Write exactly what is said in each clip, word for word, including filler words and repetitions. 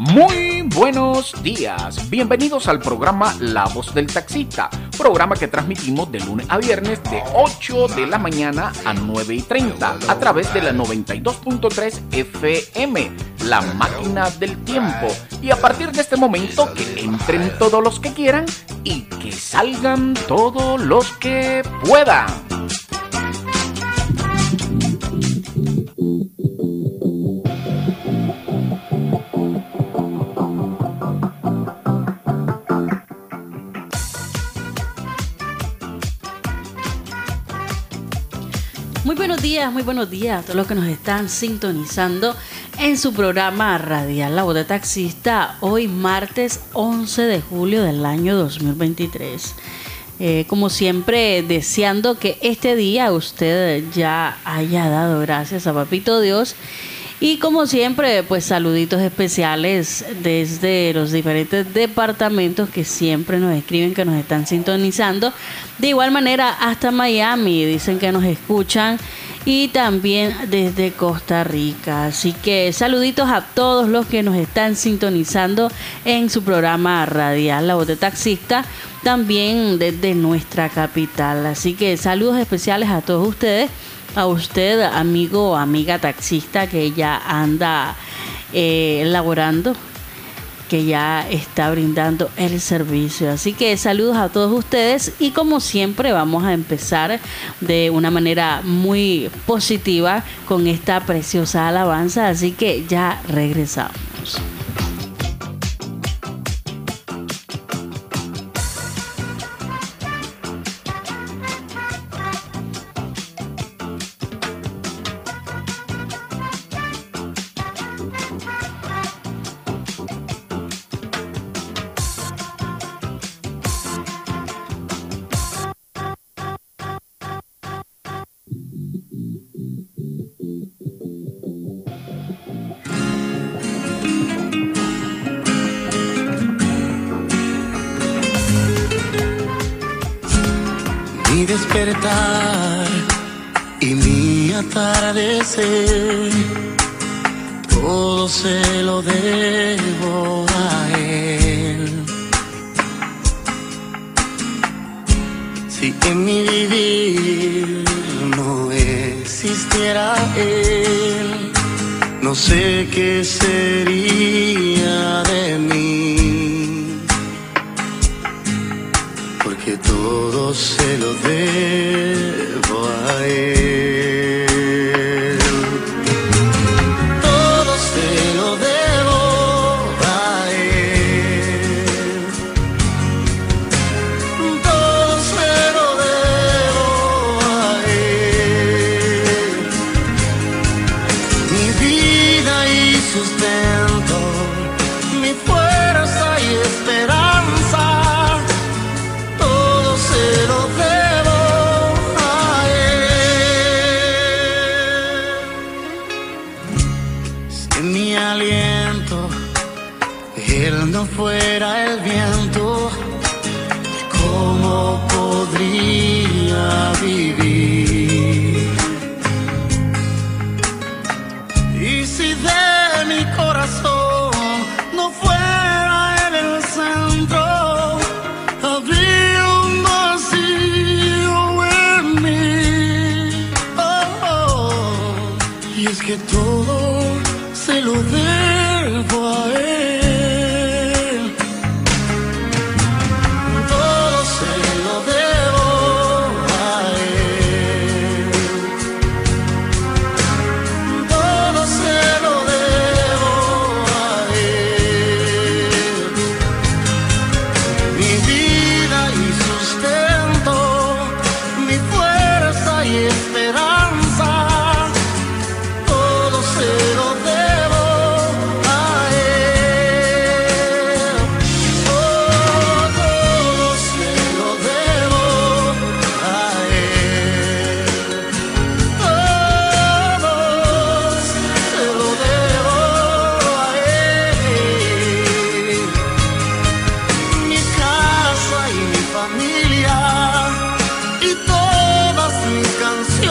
Muy buenos días, bienvenidos al programa La Voz del Taxista, programa que transmitimos de lunes a viernes de ocho de la mañana a nueve y treinta a través de la noventa y dos punto tres F M, la máquina del tiempo. Y a partir de este momento que entren todos los que quieran y que salgan todos los que puedan. Muy buenos días, muy buenos días a todos los que nos están sintonizando en su programa radial La Voz de Taxista, hoy martes once de julio del año dos mil veintitrés. Eh, como siempre, deseando que este día usted ya haya dado gracias a Papito Dios. Y como siempre, pues saluditos especiales desde los diferentes departamentos que siempre nos escriben que nos están sintonizando. De igual manera hasta Miami dicen que nos escuchan y también desde Costa Rica. Así que saluditos a todos los que nos están sintonizando en su programa radial La Voz de Taxista, también desde nuestra capital. Así que saludos especiales a todos ustedes. A usted, amigo o amiga taxista que ya anda eh, laborando, que ya está brindando el servicio. Así que saludos a todos ustedes y como siempre vamos a empezar de una manera muy positiva con esta preciosa alabanza. Así que ya regresamos. Mi despertar y mi atardecer, todo se lo debo a Él. Si en mi vivir no existiera Él, no sé qué sería de mí, porque todo se lo debo a Él. Todo se lo debo a Él. Todo se lo debo a Él. Mi vida y sustento, mi fuerza y esperanza, se lo debo a Él. Si mi aliento Él no fuera el viento, ¿cómo podría vivir? Y si de mi corazón no fuera Él el centro, habría un vacío en mí. Oh, oh. Y es que todo se lo debo a Él. Todo se lo debo a Él. Todo se lo debo a Él. Mi vida y sustento, mi fuerza y esperanza, todo se lo debo a Él. Oh, todo se lo debo a Él. Todo se lo debo a Él. Mi casa y mi familia y todas mis canciones.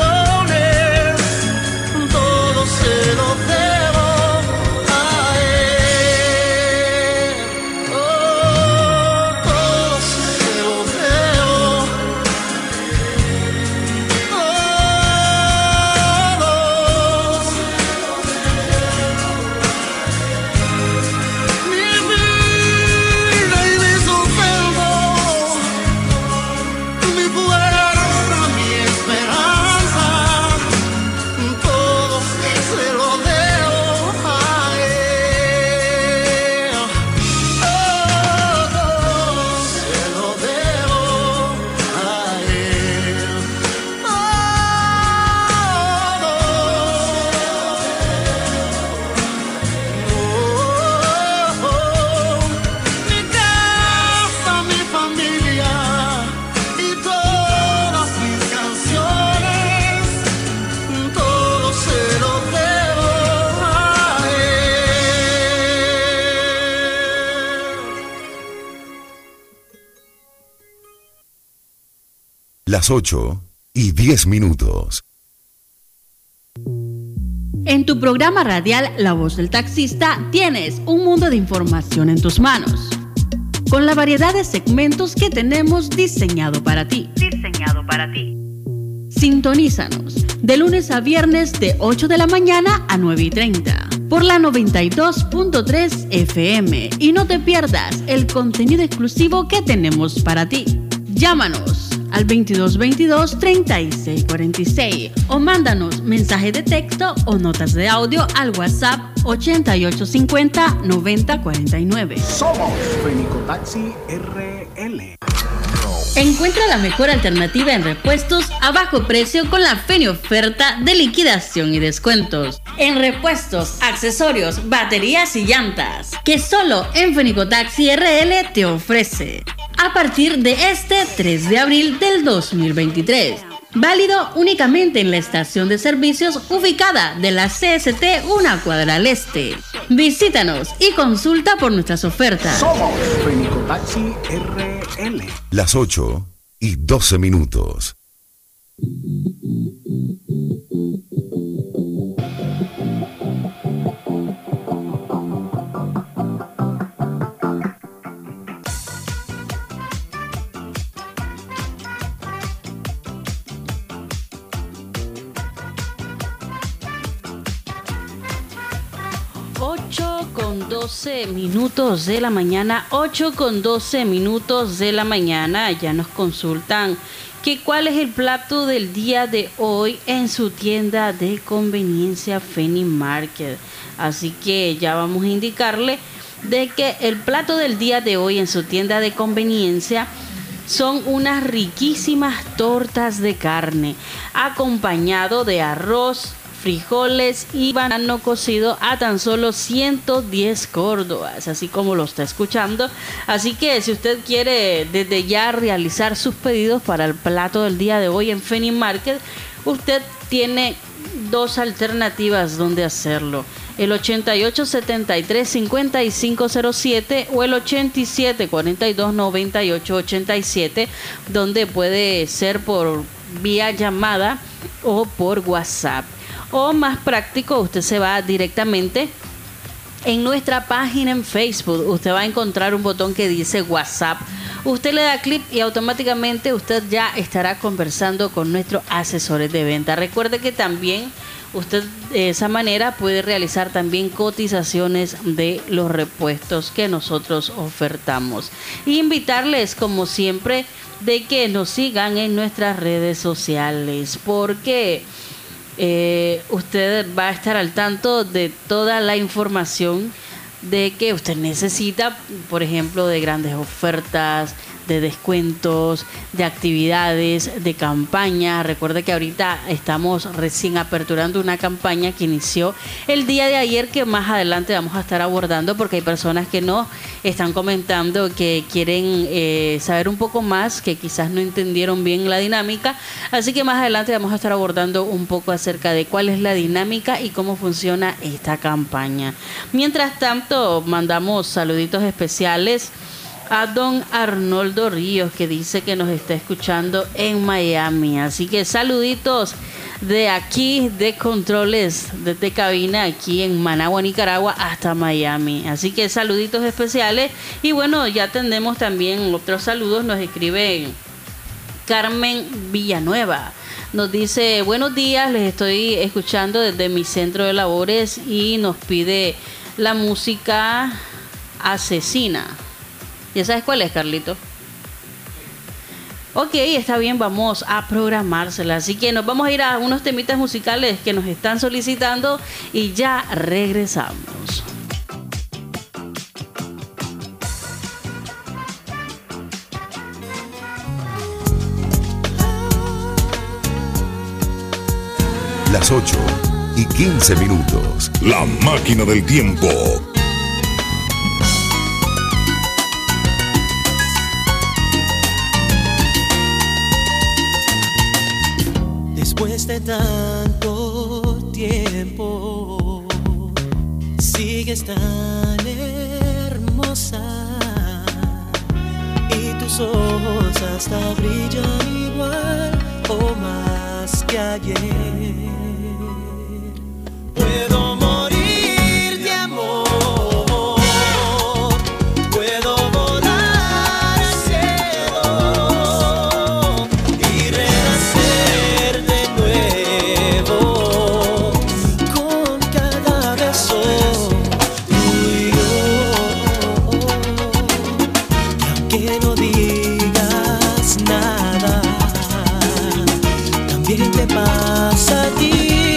Las ocho y diez minutos. En tu programa radial La Voz del Taxista tienes un mundo de información en tus manos, con la variedad de segmentos que tenemos diseñado para ti. Diseñado para ti. Sintonízanos de lunes a viernes de ocho de la mañana a nueve y treinta por la noventa y dos punto tres F M y no te pierdas el contenido exclusivo que tenemos para ti. Llámanos al veintidós veintidós treinta y seis cuarenta y seis o mándanos mensaje de texto o notas de audio al WhatsApp ochenta y ocho cincuenta noventa cuarenta y nueve. Somos Fenicotaxi R L. Encuentra la mejor alternativa en repuestos a bajo precio con la Feni oferta de liquidación y descuentos. En repuestos, accesorios, baterías y llantas, que solo en Fenicotaxi R L te ofrece. A partir de este tres de abril del dos mil veintitrés. Válido únicamente en la estación de servicios ubicada de la C S T una cuadra al este. Visítanos y consulta por nuestras ofertas. Somos Fenicotaxi R L. Las ocho y doce minutos. ocho con doce minutos de la mañana, ocho con doce minutos de la mañana. Ya nos consultan que cuál es el plato del día de hoy en su tienda de conveniencia Feni Market. Así que ya vamos a indicarle de que el plato del día de hoy en su tienda de conveniencia son unas riquísimas tortas de carne, acompañado de arroz, frijoles y banano cocido a tan solo ciento diez córdobas, así como lo está escuchando. Así que si usted quiere desde ya realizar sus pedidos para el plato del día de hoy en Feni Market, usted tiene dos alternativas donde hacerlo: el ochenta y ocho setenta y tres cincuenta y cinco cero siete o el ochenta y siete cuarenta y dos noventa y ocho ochenta y siete, donde puede ser por vía llamada o por WhatsApp. O más práctico, usted se va directamente en nuestra página en Facebook. Usted va a encontrar un botón que dice WhatsApp. Usted le da clic y automáticamente usted ya estará conversando con nuestros asesores de venta. Recuerde que también usted de esa manera puede realizar también cotizaciones de los repuestos que nosotros ofertamos. Y invitarles, como siempre, de que nos sigan en nuestras redes sociales, porque Eh, usted va a estar al tanto de toda la información de que usted necesita, por ejemplo, de grandes ofertas, de descuentos, de actividades, de campañas. Recuerde que ahorita estamos recién aperturando una campaña que inició el día de ayer, que más adelante vamos a estar abordando, porque hay personas que nos están comentando que quieren eh, saber un poco más, que quizás no entendieron bien la dinámica. Así que más adelante vamos a estar abordando un poco acerca de cuál es la dinámica y cómo funciona esta campaña. Mientras tanto, mandamos saluditos especiales a don Arnoldo Ríos, que dice que nos está escuchando en Miami. Así que saluditos de aquí, de controles, desde cabina, aquí en Managua, Nicaragua, hasta Miami. Así que saluditos especiales. Y bueno, ya tenemos también otros saludos. Nos escribe Carmen Villanueva. Nos dice: buenos días, les estoy escuchando desde mi centro de labores, y nos pide la música Asesina. ¿Ya sabes cuál es, Carlito? Ok, está bien, vamos a programársela. Así que nos vamos a ir a unos temitas musicales que nos están solicitando y ya regresamos. Las ocho y quince minutos. La máquina del tiempo. Después de tanto tiempo, sigues tan hermosa y tu tus ojos hasta brillan igual o más que ayer. Puedo morir de amor, puedo volar al cielo y renacer de nuevo con cada beso tuyo. Y aunque no digas nada, también te pasa a ti.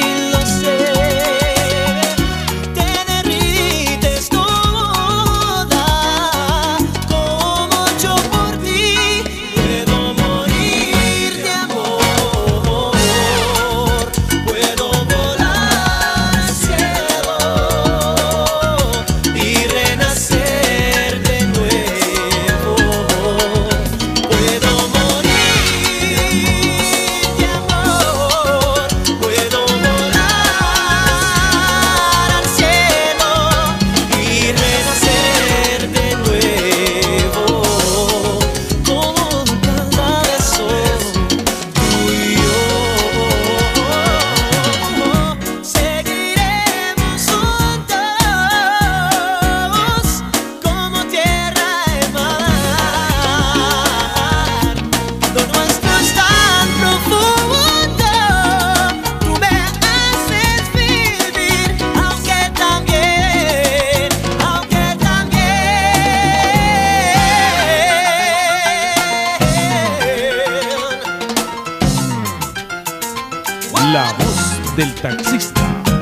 La voz del taxista.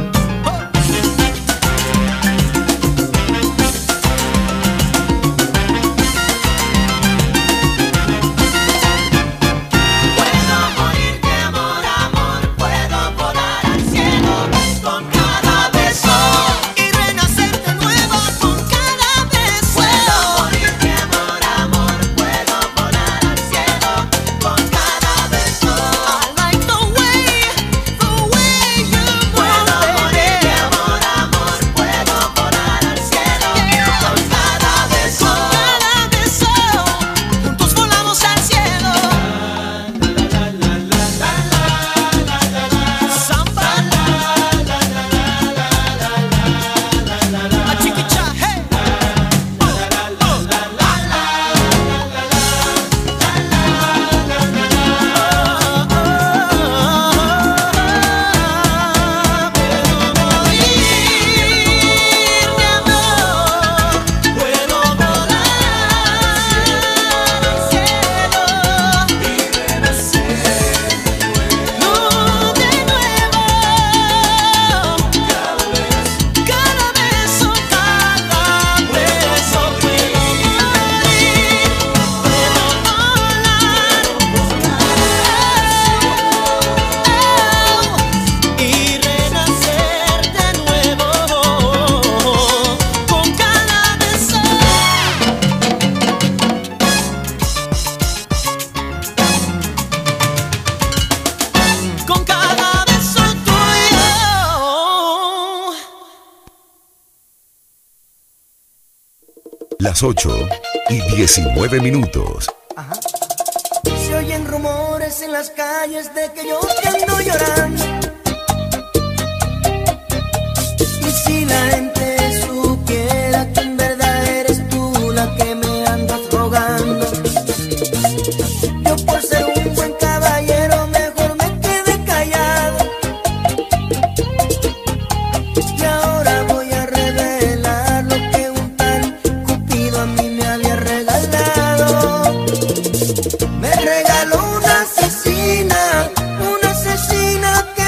Las ocho y diecinueve minutos. Ajá. Se oyen rumores en las calles de que yo te ando llorando. Y si la gente supiera que en verdad eres tú la que me andas rogando, yo por ser un buen caballero mejor me quedé callado. Y ahora voy a revelar lo que un tal Cupido a mí me había regalado. Me regaló una asesina, una asesina que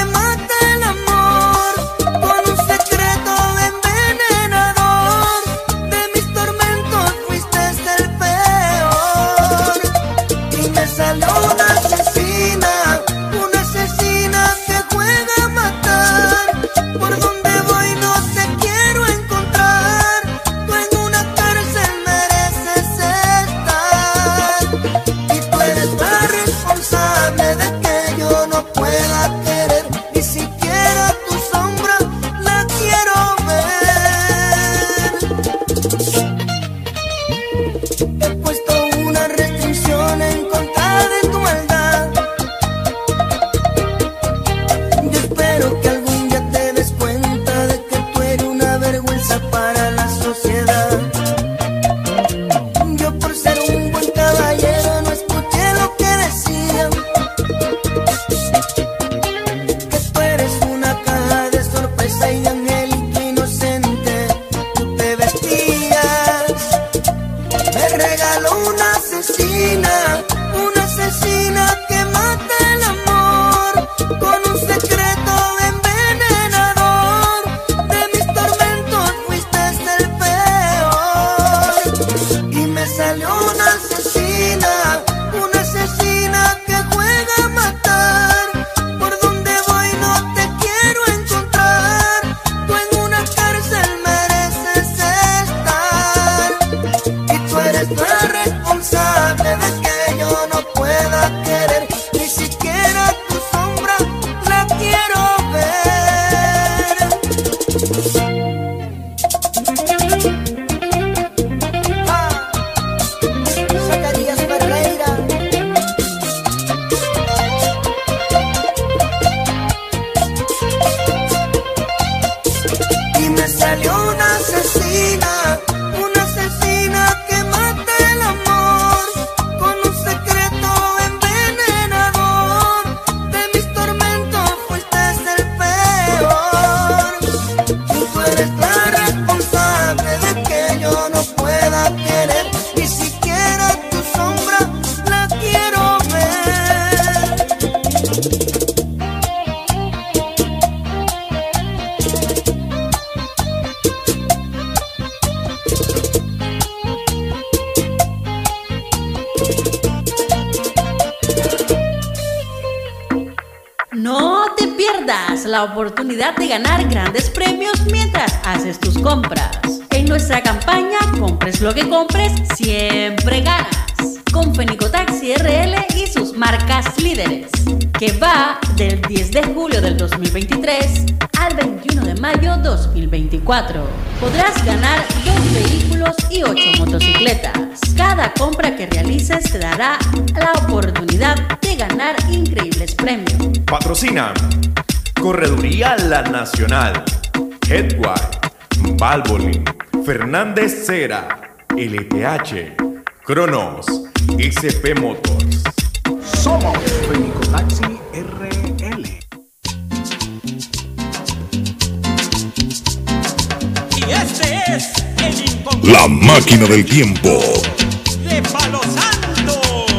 No te pierdas la oportunidad de ganar grandes premios mientras haces tus compras. En nuestra campaña Compres lo que compres, siempre ganas. Con Fenicotaxi R L y sus marcas líderes, que va del diez de julio del dos mil veintitrés al veintiuno de mayo dos mil veinticuatro. Podrás ganar dos vehículos y ocho motocicletas. Cada compra que realices te dará la oportunidad de ganar increíbles premios. Patrocinan Correduría La Nacional, Headway, Valvoline, Fernández Cera, L T H, Cronos, S P Motors. Somos Fenicotaxi R L. Y este es el inconfundible La máquina del tiempo de Palo Santo.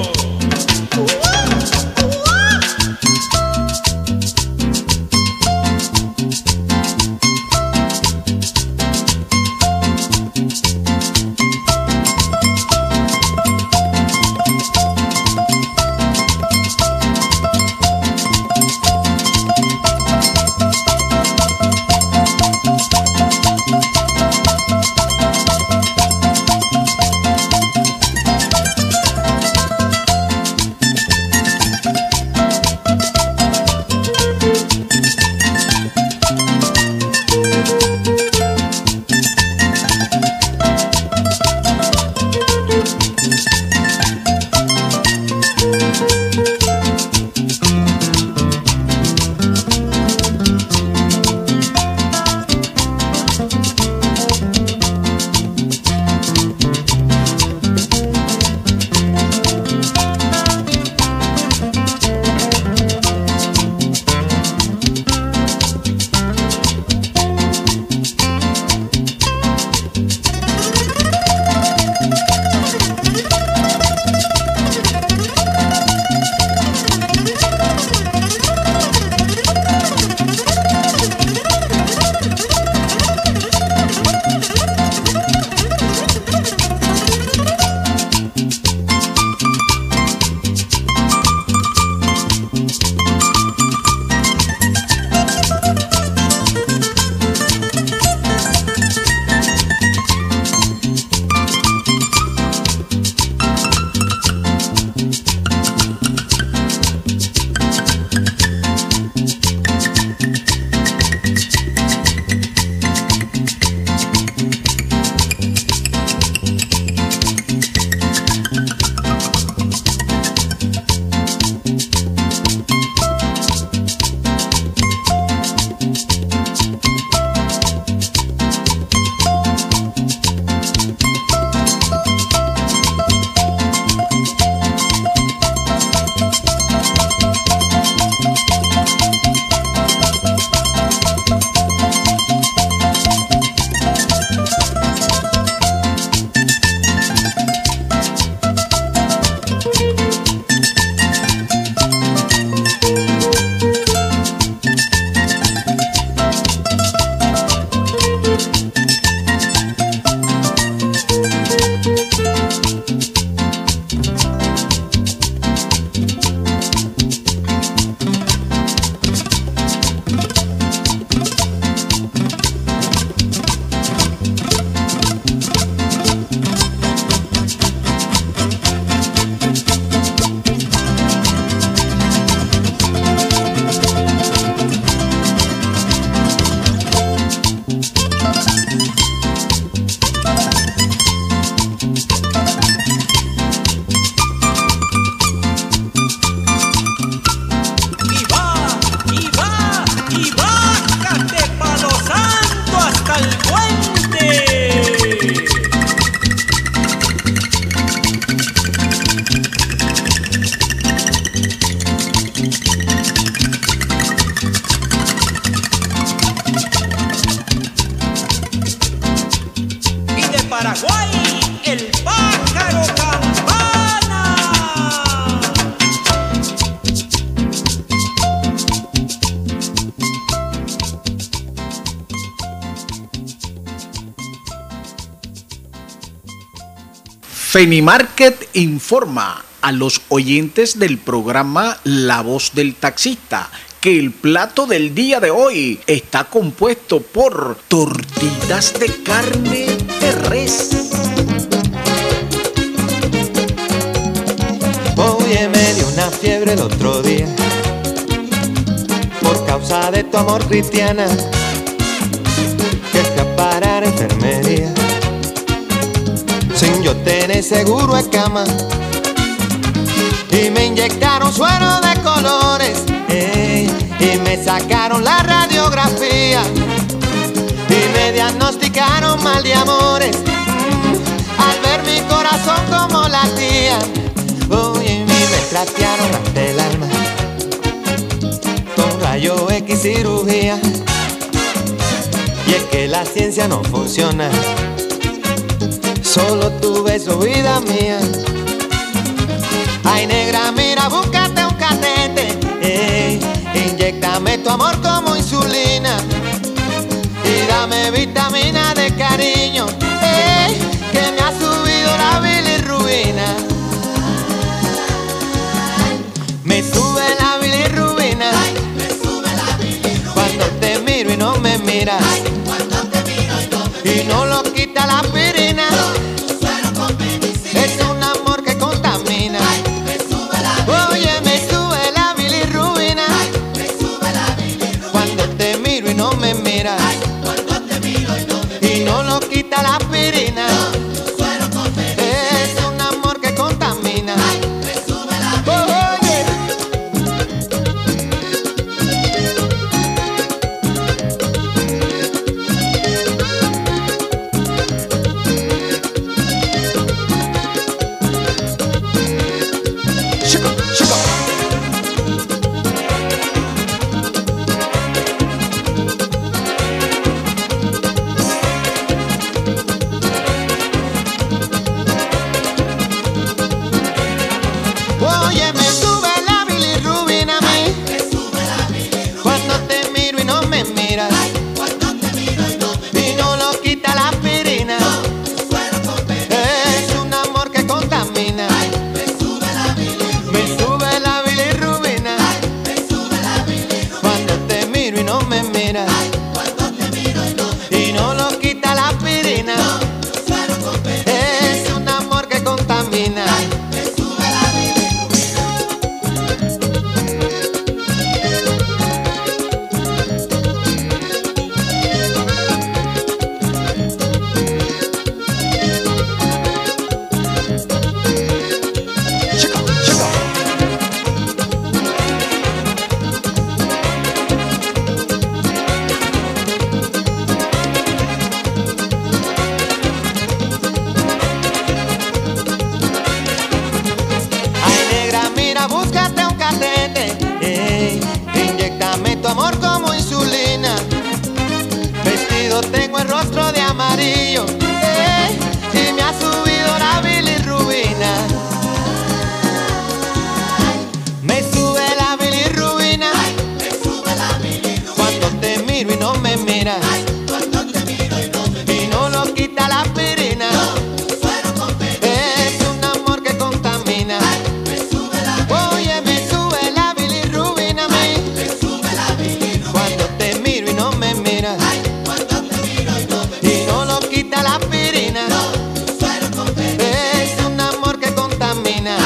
Fenimarket informa a los oyentes del programa La Voz del Taxista que el plato del día de hoy está compuesto por tortitas de carne de res. Oye, me dio una fiebre el otro día por causa de tu amor, cristiana, que fui a parar a enfermería sin yo tener seguro de cama, y me inyectaron suero de colores, ey, y me sacaron la radiografía y me diagnosticaron mal de amores, mm, al ver mi corazón como latía. Oye, y me trastearon hasta el alma con rayo X cirugía, y es que la ciencia no funciona, solo tu beso, vida mía. Ay, negra, mira, búscate un catete, ey, inyéctame tu amor como insulina y dame vitamina de cariño, ey, que me ha subido la bilirrubina. Me sube la bilirrubina, cuando te miro y no me miras, y no lo quita la aspirina, es un amor que contamina. Oye, me sube la bilirrubina, cuando te miro y no me miras, y no lo quita la aspirina, es un amor que contamina. Oye, me sube la bilirrubina a mí, cuando te miro y no me miras, y no lo quita la aspirina, es un amor que contamina. Me sube la bilirrubina, cuando te miro y no me miras, y no lo quita la aspirina, es un amor que contamina. Búscate un catete, ey, inyéctame tu amor como insulina. Vestido tengo el rostro de amarillo, ey, y me ha subido la bilirrubina. Me sube la bilirrubina, cuando te miro y no me miras, y no lo quita la aspirina, es un amor que contamina. Oye, me sube la bilirrubina a mí, cuando te miro y no me miras, y no lo quita la aspirina, es un amor que contamina.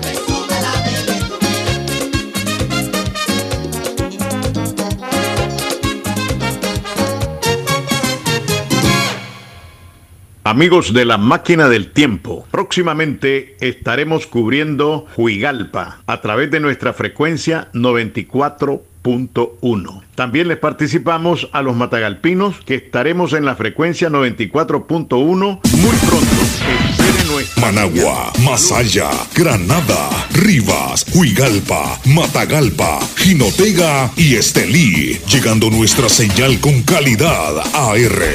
Amigos de la Máquina del Tiempo, próximamente estaremos cubriendo Huigalpa a través de nuestra frecuencia noventa y cuatro punto uno. También les participamos a los matagalpinos, que estaremos en la frecuencia noventa y cuatro punto uno muy pronto. Managua, Masaya, Granada, Rivas, Huigalpa, Matagalpa, Jinotega y Estelí, llegando nuestra señal con calidad A R.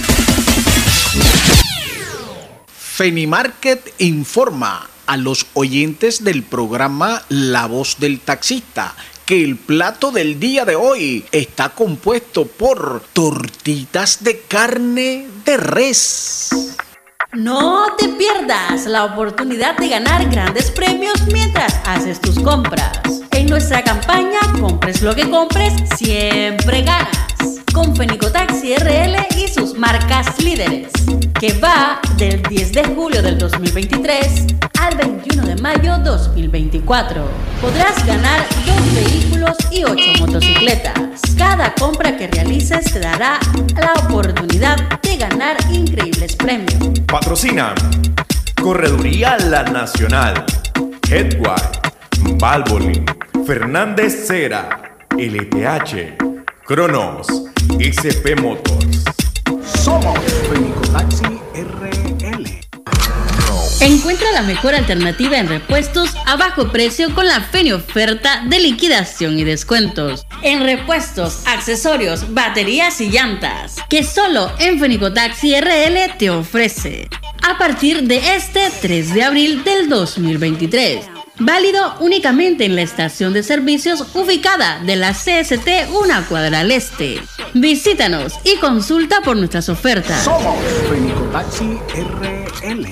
Fenimarket informa a los oyentes del programa La Voz del Taxista que el plato del día de hoy está compuesto por tortitas de carne de res. No te pierdas la oportunidad de ganar grandes premios mientras haces tus compras. En nuestra campaña Compres lo que compres, siempre ganas. Con Fenicotaxi R L y sus marcas líderes, que va del diez de julio del dos mil veintitrés al veintiuno de mayo dos mil veinticuatro. Podrás ganar dos vehículos y ocho motocicletas. Cada compra que realices te dará la oportunidad de ganar increíbles premios. Patrocinan Correduría La Nacional, Headway, Valvoline, Fernández Cera, L T H, Cronos, S P Motors. Somos Fenicotaxi R L. Encuentra la mejor alternativa en repuestos a bajo precio con la Feni oferta de liquidación y descuentos. En repuestos, accesorios, baterías y llantas, que solo en Fenicotaxi R L te ofrece. A partir de este tres de abril del dos mil veintitrés. Válido únicamente en la estación de servicios ubicada de la C S T una cuadra al este. Visítanos y consulta por nuestras ofertas. Somos Fenicotaxi R L.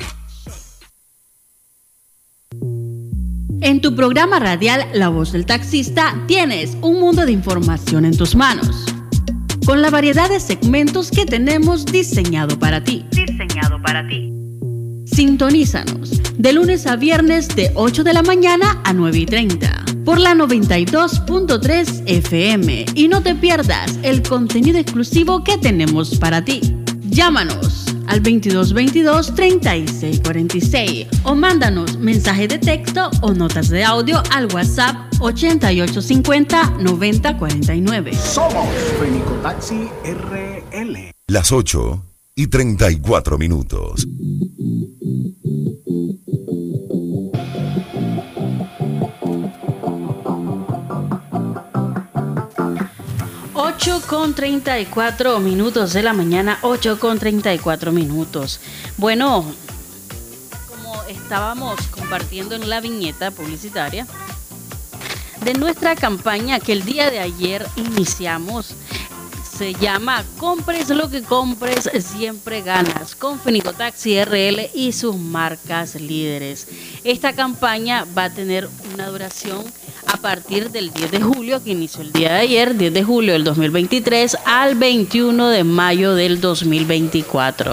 En tu programa radial La Voz del Taxista tienes un mundo de información en tus manos, con la variedad de segmentos que tenemos diseñado para ti. Diseñado para ti. Sintonízanos de lunes a viernes de ocho de la mañana a nueve y treinta por la noventa y dos punto tres F M y no te pierdas el contenido exclusivo que tenemos para ti. Llámanos al veintidós veintidós treinta y seis cuarenta y seis o mándanos mensaje de texto o notas de audio al WhatsApp ochenta y ocho cincuenta noventa cuarenta y nueve. Somos Fenicotaxi R L. Las ocho y treinta y cuatro minutos. ocho con treinta y cuatro minutos de la mañana, ocho con treinta y cuatro minutos. Bueno, como estábamos compartiendo en la viñeta publicitaria de nuestra campaña que el día de ayer iniciamos, se llama Compres lo que compres, siempre ganas, con Fenicotaxi R L y sus marcas líderes. Esta campaña va a tener una duración a partir del diez de julio, que inició el día de ayer, diez de julio del dos mil veintitrés, al veintiuno de mayo del dos mil veinticuatro.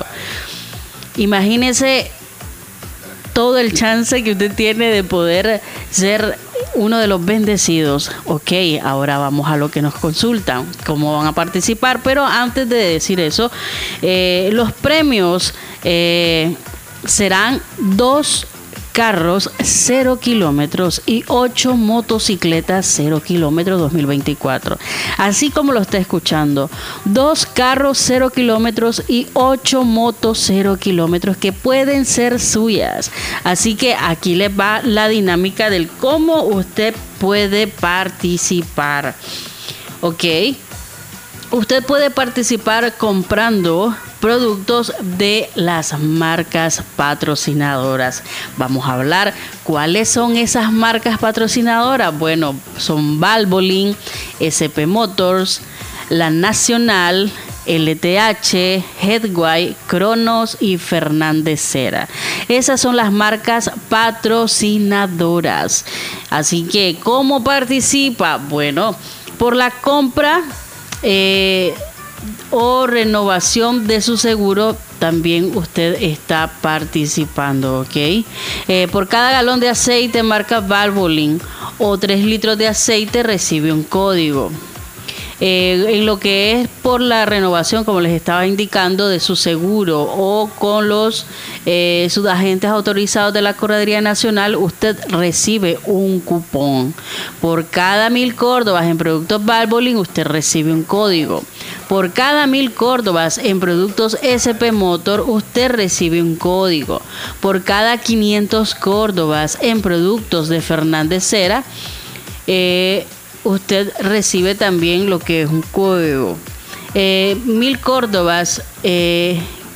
Imagínese todo el chance que usted tiene de poder ser uno de los bendecidos. Ok, ahora vamos a lo que nos consultan, cómo van a participar, pero antes de decir eso, eh, los premios eh, serán dos carros cero kilómetros y ocho motocicletas cero kilómetros dos mil veinticuatro. Así como lo está escuchando, dos carros cero kilómetros y ocho motos cero kilómetros que pueden ser suyas. Así que aquí les va la dinámica del cómo usted puede participar. Ok. Usted puede participar comprando productos de las marcas patrocinadoras. Vamos a hablar cuáles son esas marcas patrocinadoras. Bueno, son Valvoline, S P Motors, La Nacional, L T H, Headway, Cronos y Fernández Cera. Esas son las marcas patrocinadoras. Así que, ¿cómo participa? Bueno, por la compra Eh, o renovación de su seguro, también usted está participando, ¿ok? Eh, por cada galón de aceite marca Valvoline o tres litros de aceite recibe un código. Eh, en lo que es por la renovación, como les estaba indicando, de su seguro o con los eh, sus agentes autorizados de la Correduría Nacional, usted recibe un cupón. Por cada mil córdobas en productos Valvoline, usted recibe un código. Por cada mil córdobas en productos S P Motor, usted recibe un código. Por cada quinientos córdobas en productos de Fernández Cera, eh, usted recibe también lo que es un código. Eh, mil córdobas eh,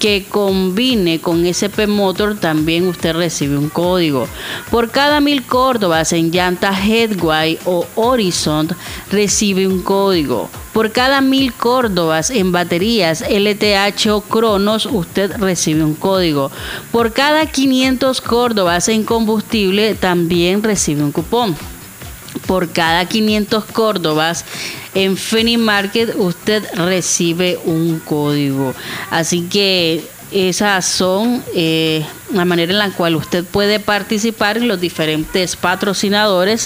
que combine con S P Motor, también usted recibe un código. Por cada mil córdobas en llanta Headway o Horizon, recibe un código. Por cada mil córdobas en baterías L T H o Cronos, usted recibe un código. Por cada quinientos córdobas en combustible, también recibe un cupón. Por cada quinientos córdobas en Feni Market, usted recibe un código. Así que esas son eh, la manera en la cual usted puede participar en los diferentes patrocinadores.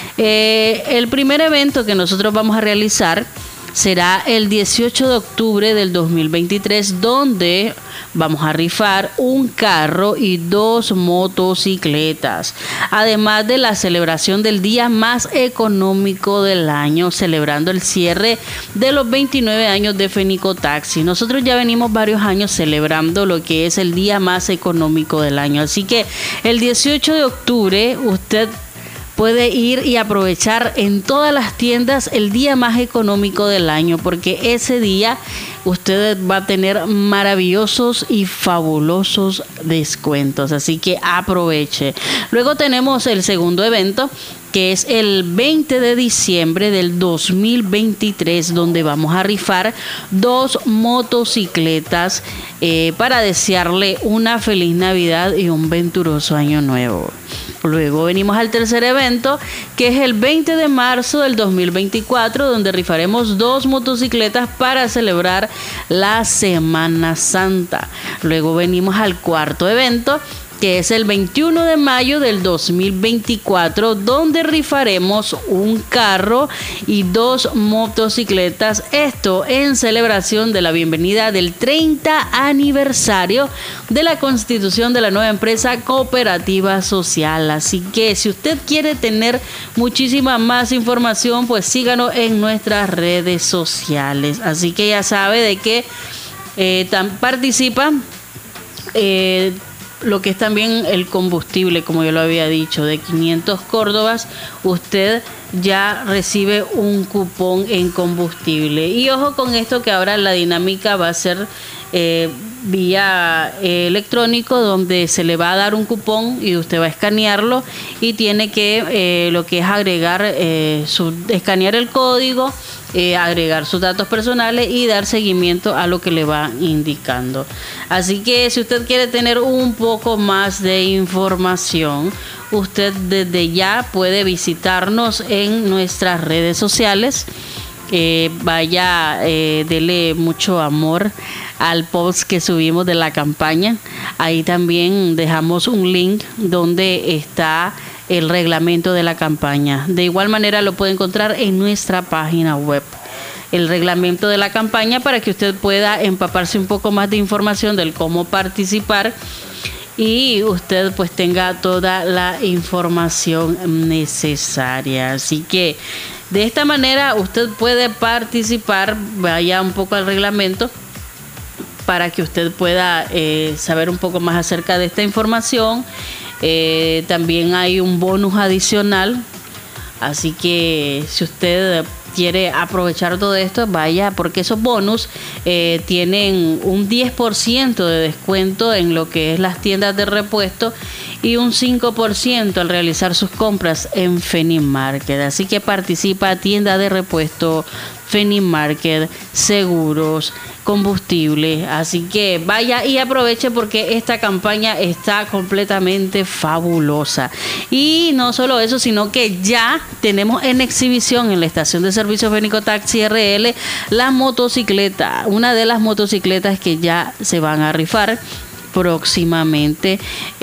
Eh, el primer evento que nosotros vamos a realizar será el dieciocho de octubre del dos mil veintitrés, donde vamos a rifar un carro y dos motocicletas, además de la celebración del día más económico del año, celebrando el cierre de los veintinueve años de Fenico Taxi. Nosotros ya venimos varios años celebrando lo que es el día más económico del año, así que el dieciocho de octubre usted puede ir y aprovechar en todas las tiendas el día más económico del año, porque ese día usted va a tener maravillosos y fabulosos descuentos, así que aproveche. Luego tenemos el segundo evento, que es el veinte de diciembre del dos mil veintitrés, donde vamos a rifar dos motocicletas eh, para desearle una feliz Navidad y un venturoso año nuevo. Luego venimos al tercer evento, que es el veinte de marzo del dos mil veinticuatro, donde rifaremos dos motocicletas para celebrar la Semana Santa. Luego venimos al cuarto evento, que es el veintiuno de mayo del dos mil veinticuatro, donde rifaremos un carro y dos motocicletas, esto en celebración de la bienvenida del treinta aniversario de la constitución de la nueva empresa Cooperativa Social. Así que si usted quiere tener muchísima más información, pues síganos en nuestras redes sociales. Así que ya sabe de que eh, tan, participa eh, lo que es también el combustible, como yo lo había dicho, de quinientos córdobas, usted ya recibe un cupón en combustible. Y ojo con esto, que ahora la dinámica va a ser eh, vía eh, electrónico, donde se le va a dar un cupón y usted va a escanearlo y tiene que eh, lo que es agregar eh, su, escanear el código, Eh, agregar sus datos personales y dar seguimiento a lo que le va indicando. Así que si usted quiere tener un poco más de información, usted desde ya puede visitarnos en nuestras redes sociales. Eh, vaya, eh, dele mucho amor al post que subimos de la campaña. Ahí también dejamos un link donde está el reglamento de la campaña. De igual manera lo puede encontrar en nuestra página web, el reglamento de la campaña, para que usted pueda empaparse un poco más de información del cómo participar y usted pues tenga toda la información necesaria. Así que de esta manera usted puede participar. Vaya un poco al reglamento para que usted pueda eh, saber un poco más acerca de esta información. Eh, también hay un bonus adicional, así que si usted quiere aprovechar todo esto, vaya, porque esos bonus eh, tienen un diez por ciento de descuento en lo que es las tiendas de repuesto y un cinco por ciento al realizar sus compras en Feni Market. Así que participa: tienda de repuesto, Feni Market, seguros, combustible. Así que vaya y aproveche, porque esta campaña está completamente fabulosa. Y no solo eso, sino que ya tenemos en exhibición en la estación de servicio Fenico Taxi R L la motocicleta, una de las motocicletas que ya se van a rifar próximamente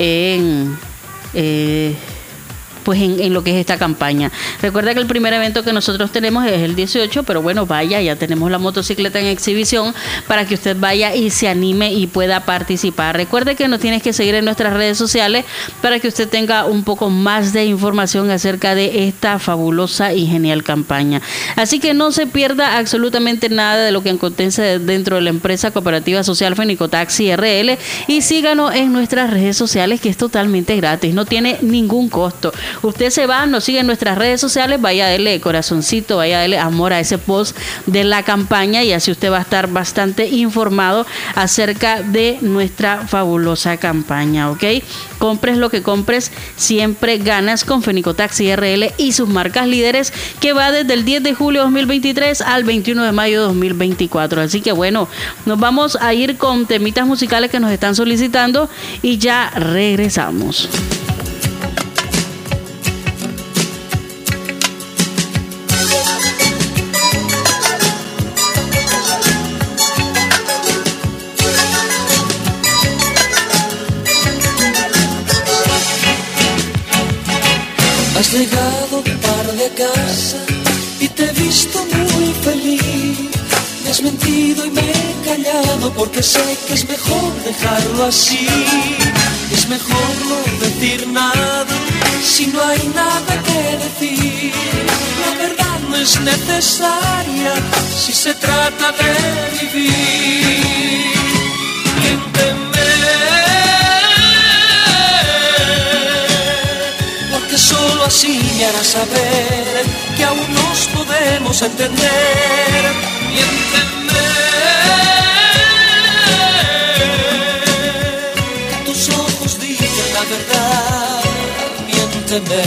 en eh, pues en, en lo que es esta campaña. Recuerda que el primer evento que nosotros tenemos es el dieciocho, pero bueno, vaya, ya tenemos la motocicleta en exhibición para que usted vaya y se anime y pueda participar. Recuerde que nos tienes que seguir en nuestras redes sociales para que usted tenga un poco más de información acerca de esta fabulosa y genial campaña. Así que no se pierda absolutamente nada de lo que acontece dentro de la empresa Cooperativa Social Fenico Taxi R L, y síganos en nuestras redes sociales, que es totalmente gratis, no tiene ningún costo. Usted se va, nos sigue en nuestras redes sociales, vaya a darle corazoncito, vaya a darle amor a ese post de la campaña y así usted va a estar bastante informado acerca de nuestra fabulosa campaña, ¿ok? Compres lo que compres, siempre ganas con Fenicotaxi R L y sus marcas líderes, que va desde el diez de julio de dos mil veintitrés al veintiuno de mayo de dos mil veinticuatro. Así que bueno, nos vamos a ir con temitas musicales que nos están solicitando y ya regresamos. Has llegado tarde a casa y te he visto muy feliz. Me has mentido y me he callado porque sé que es mejor dejarlo así. Es mejor no decir nada si no hay nada que decir. La verdad no es necesaria si se trata de vivir. Miénteme, solo así me harás saber que aún nos podemos entender. Miénteme, que tus ojos dicen la verdad. Miénteme.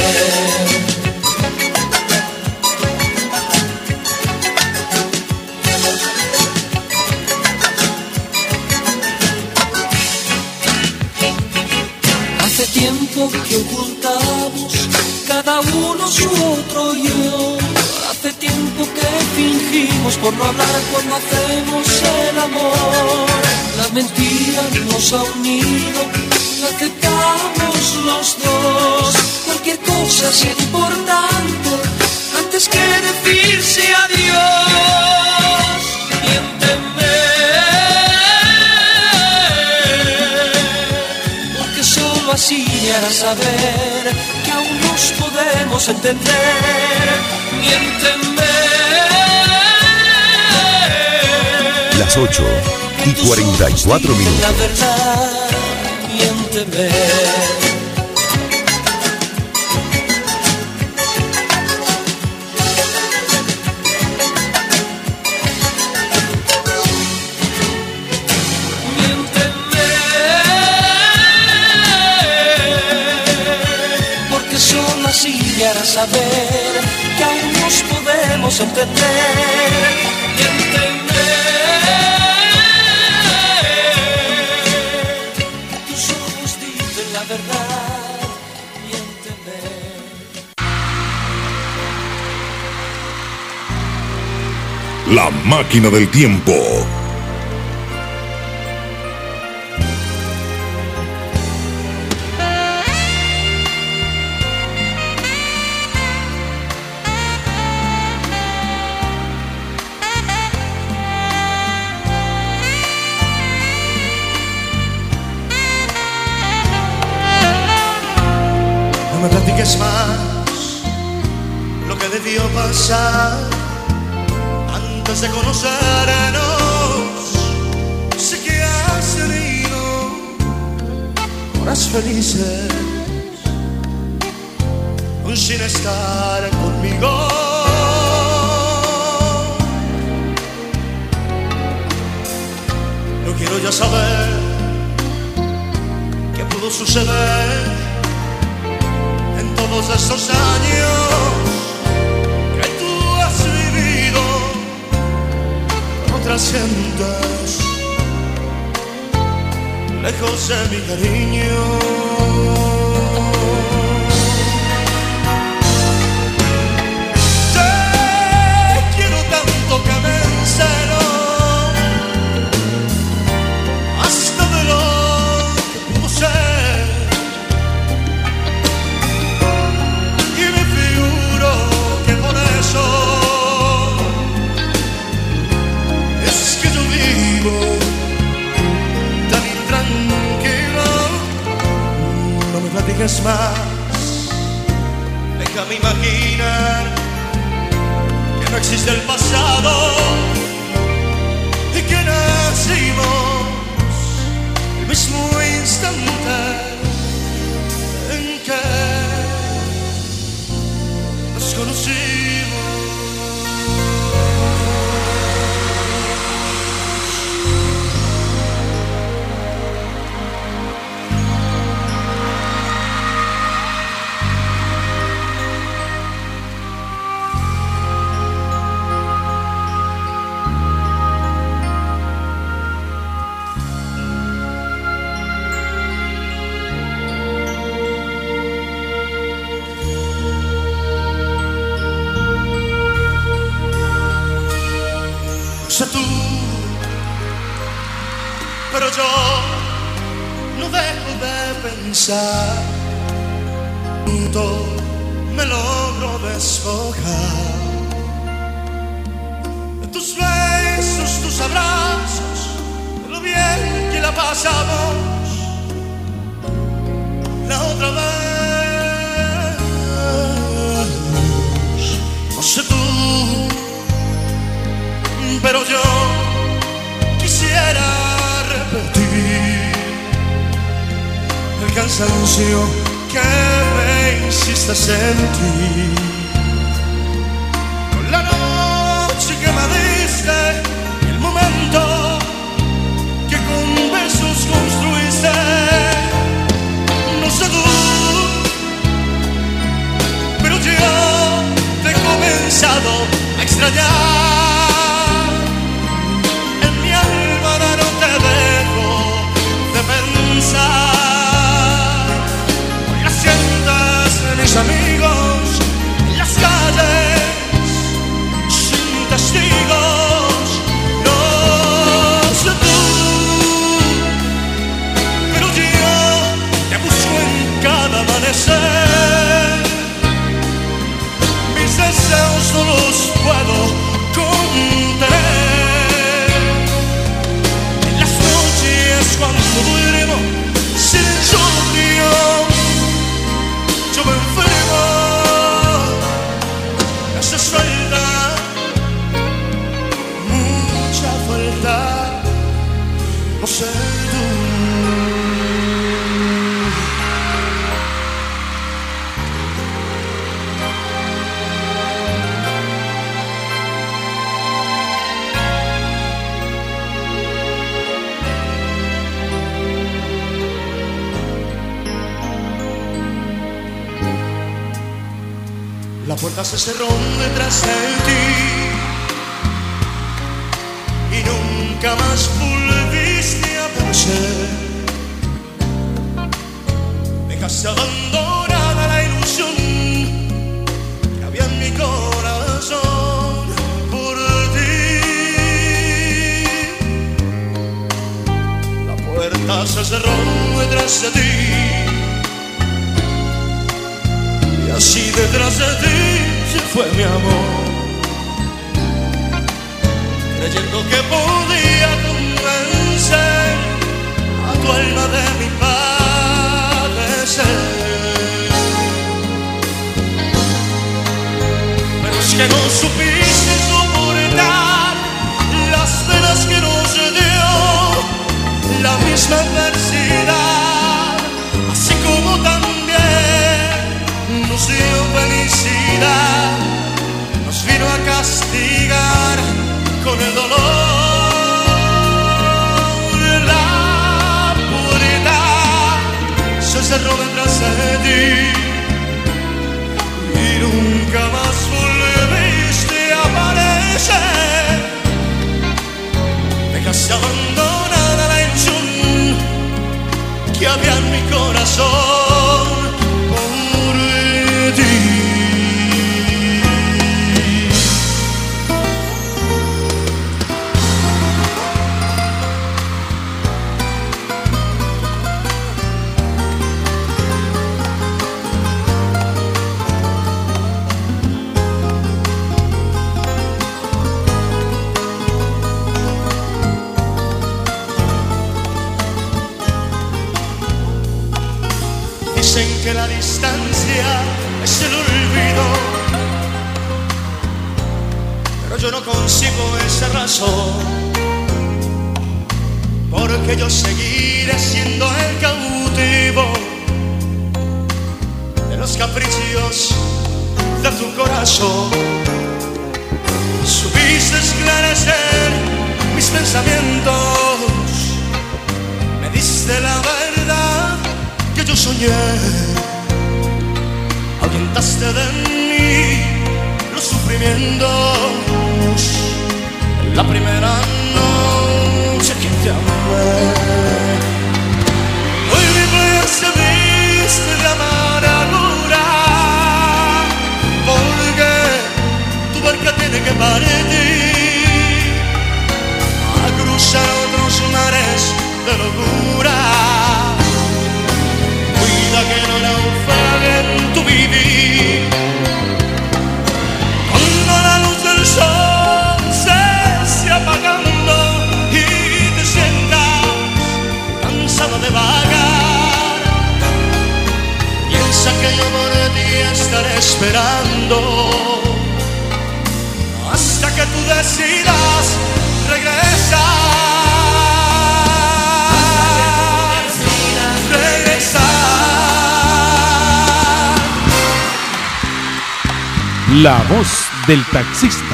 Hace tiempo que ocultamos cada uno su otro yo. Hace tiempo que fingimos por no hablar cuando hacemos el amor. La mentira nos ha unido, la aceptamos los dos. Cualquier cosa es importante antes que decirse adiós. Miénteme, porque solo así me harás saber que aún nos podemos entender. Miénteme. Las ocho y cuarenta y cuatro minutos. La verdad, miénteme. Y hará saber que aún nos podemos entender. Miénteme, tus ojos dicen la verdad. Miénteme. La máquina del tiempo. No me platiques más lo que debió pasar antes de conocernos. Sé que has tenido horas felices aún sin estar conmigo. No quiero ya saber qué pudo suceder todos estos años que tú has vivido con otras gentes, lejos de mi cariño. Te quiero tanto que me encelo hasta de lo que pudo ser. Tan intranquilo, no me platiques más. Déjame imaginar que no existe el pasado y que nacimos el mismo instante en que sé tú, pero yo no dejo de pensar. Junto me logro despojar de tus besos, tus abrazos, de lo bien que la pasamos la otra vez. No sé tú, pero yo quisiera repetir el cansancio que me hiciste sentir con la noche que me diste y el momento que con besos construiste. No sé tú, pero yo te he comenzado a extrañar. En mi alma no te dejo de pensar. Hoy la sientas en mis amigos, en las calles, sin testigos. No sé tú, pero yo te busco en cada amanecer. Mis deseos no los puedo contener. En las noches cuando duermo silencio, yo me enfermo. Me haces falta, mucha falta. No sé tú. La puerta se cerró detrás de ti y nunca más volviste a aparecer. Dejaste abandonada la ilusión que había en mi corazón por ti. La puerta se cerró detrás de ti. Así detrás de ti se fue mi amor, creyendo que podía convencer a tu alma de mi padecer. Pero es que no supiste soportar las penas que nos dio la misma adversidad, así como también nos dio felicidad, nos vino a castigar con el dolor. La puerta se cerró detrás de ti y nunca más volviste a aparecer. Dejaste abandonada la ilusión que había en mi corazón por ti. Dicen que la distancia es el olvido, pero yo no consigo esa razón, porque yo seguiré siendo el cautivo de los caprichos de tu corazón. Supiste esclarecer mis pensamientos, me diste la verdad que yo soñé, ahuyentaste de mí los sufrimientos. La primera noche que te amé, hoy mi vida se viste de amargura, porque tu barca tiene que partir La voz del taxista.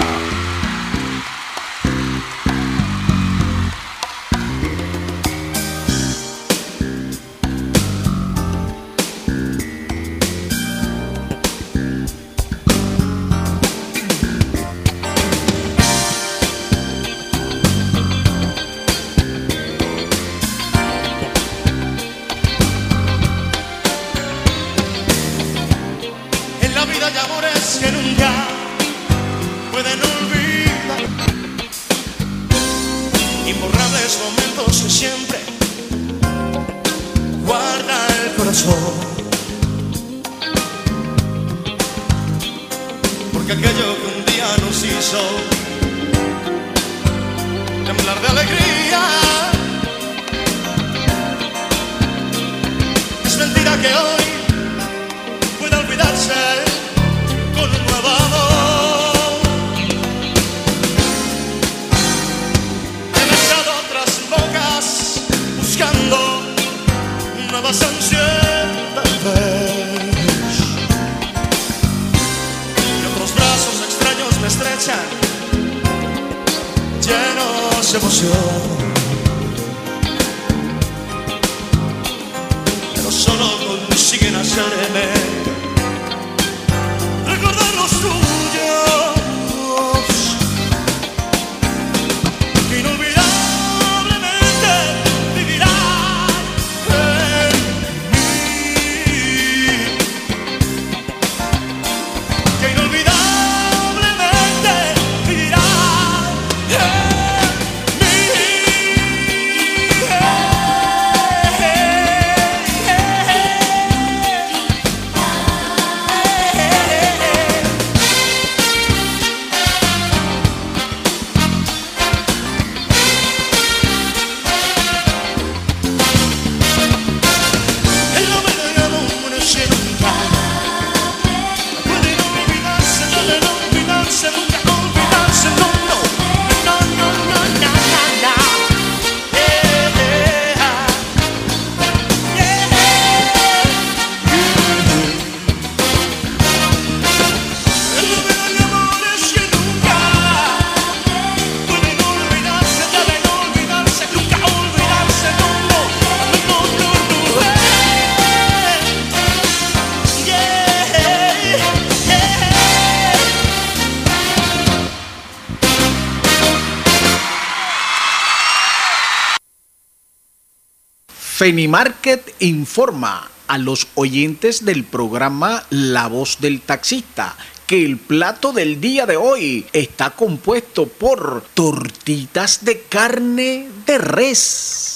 Fenimarket informa a los oyentes del programa La Voz del Taxista que el plato del día de hoy está compuesto por tortitas de carne de res.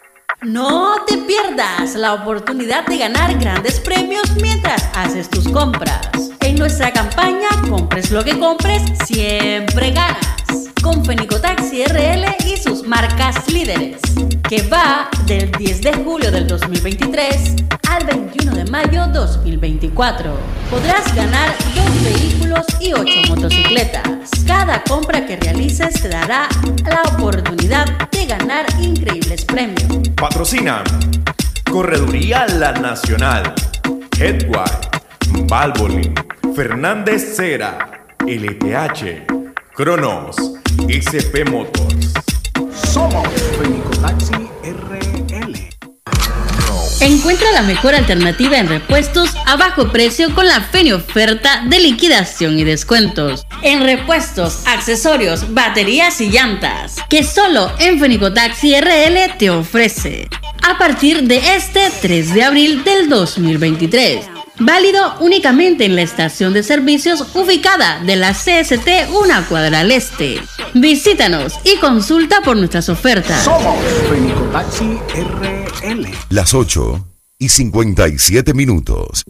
No te pierdas la oportunidad de ganar grandes premios mientras haces tus compras. En nuestra campaña Compres lo que compres, siempre ganas. Con Fenicotaxi R L y sus marcas líderes, que va del diez de julio del dos mil veintitrés al veintiuno de mayo dos mil veinticuatro. Podrás ganar dos vehículos y ocho motocicletas. Cada compra que realices te dará la oportunidad de ganar increíbles premios. Patrocinan Correduría La Nacional, Headway, Valvoline, Fernández Cera, L T H, Cronos, S P Motors. Somos Fenicotaxi R L. Encuentra la mejor alternativa en repuestos a bajo precio con la Feni oferta de liquidación y descuentos. En repuestos, accesorios, baterías y llantas, que solo en Fenicotaxi R L te ofrece. A partir de este tres de abril del dos mil veintitrés. Válido únicamente en la estación de servicios ubicada de la C S T una cuadra al este. Visítanos y consulta por nuestras ofertas. Somos Fenicotaxi R L. Las ocho y cincuenta y siete minutos.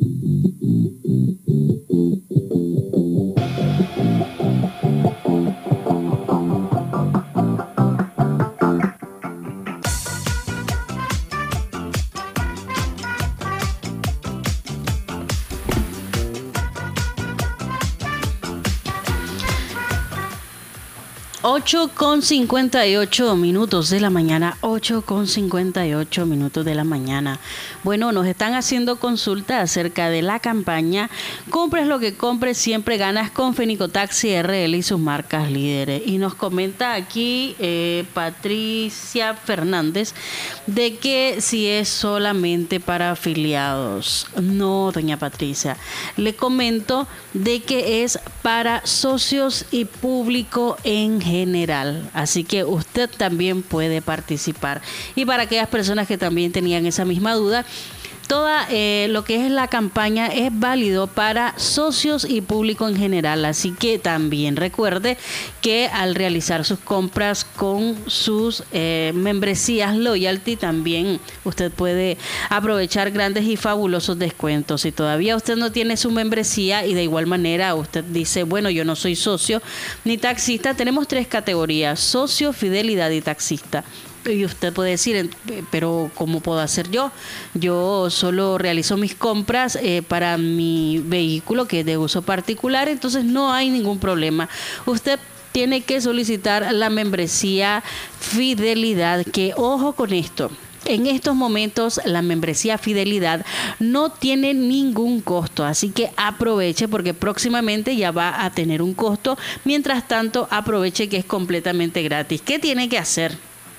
ocho con cincuenta y ocho minutos de la mañana, ocho con cincuenta y ocho minutos de la mañana. Bueno, nos están haciendo consulta acerca de la campaña Compres lo que compres, siempre ganas con Fenicotaxi R L y sus marcas líderes. Y nos comenta aquí eh, Patricia Fernández de que si es solamente para afiliados. No, doña Patricia, le comento de que es para socios y público en general, así que usted también puede participar. Y para aquellas personas que también tenían esa misma duda, toda eh, lo que es la campaña es válido para socios y público en general, así que también recuerde que al realizar sus compras con sus eh, membresías Loyalty, también usted puede aprovechar grandes y fabulosos descuentos. Si todavía usted no tiene su membresía y de igual manera usted dice, bueno, yo no soy socio ni taxista, tenemos tres categorías: socio, fidelidad y taxista. Y usted puede decir, pero ¿cómo puedo hacer yo? Yo solo realizo mis compras eh, para mi vehículo, que es de uso particular, entonces no hay ningún problema. Usted tiene que solicitar la membresía Fidelidad, que ojo con esto. En estos momentos la membresía Fidelidad no tiene ningún costo, así que aproveche porque próximamente ya va a tener un costo. Mientras tanto, aproveche que es completamente gratis. ¿Qué tiene que hacer?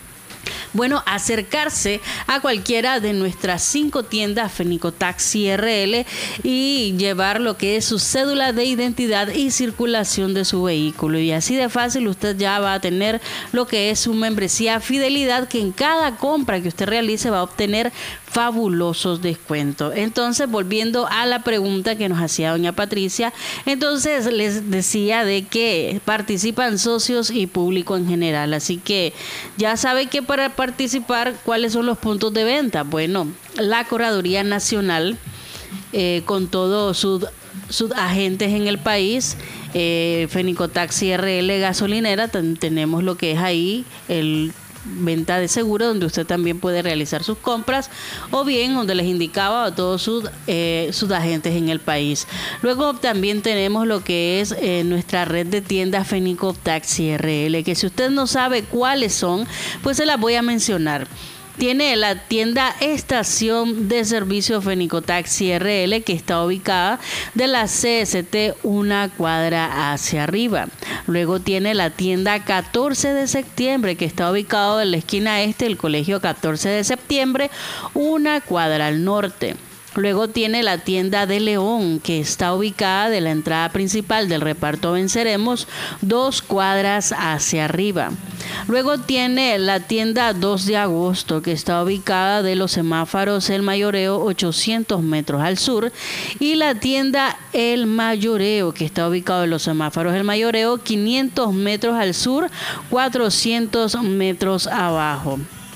Bueno, acercarse a cualquiera de nuestras cinco tiendas Fenicotaxi R L y llevar lo que es su cédula de identidad y circulación de su vehículo. Y así de fácil usted ya va a tener lo que es su membresía Fidelidad, que en cada compra que usted realice va a obtener fabulosos descuentos. Entonces, volviendo a la pregunta que nos hacía doña Patricia, entonces les decía de que participan socios y público en general. Así que ya sabe que para participar, ¿cuáles son los puntos de venta? Bueno, la Correduría Nacional, eh, con todos sus, sus agentes en el país, eh, Fenicotaxi R L gasolinera, ten, tenemos lo que es ahí el venta de seguro, donde usted también puede realizar sus compras, o bien donde les indicaba a todos sus, eh, sus agentes en el país. Luego también tenemos lo que es eh, nuestra red de tiendas Fenicotaxi R L, que si usted no sabe cuáles son, pues se las voy a mencionar. Tiene la tienda Estación de Servicio Fenicotaxi R L, que está ubicada de la C S T una cuadra hacia arriba. Luego tiene la tienda catorce de septiembre, que está ubicado en la esquina este del Colegio catorce de septiembre, una cuadra al norte. Luego tiene la tienda de León, que está ubicada de la entrada principal del reparto Venceremos, dos cuadras hacia arriba. Luego tiene la tienda dos de agosto, que está ubicada de los semáforos El Mayoreo, ochocientos metros al sur. Y la tienda El Mayoreo, que está ubicado de los semáforos El Mayoreo, quinientos metros al sur, cuatrocientos metros abajo.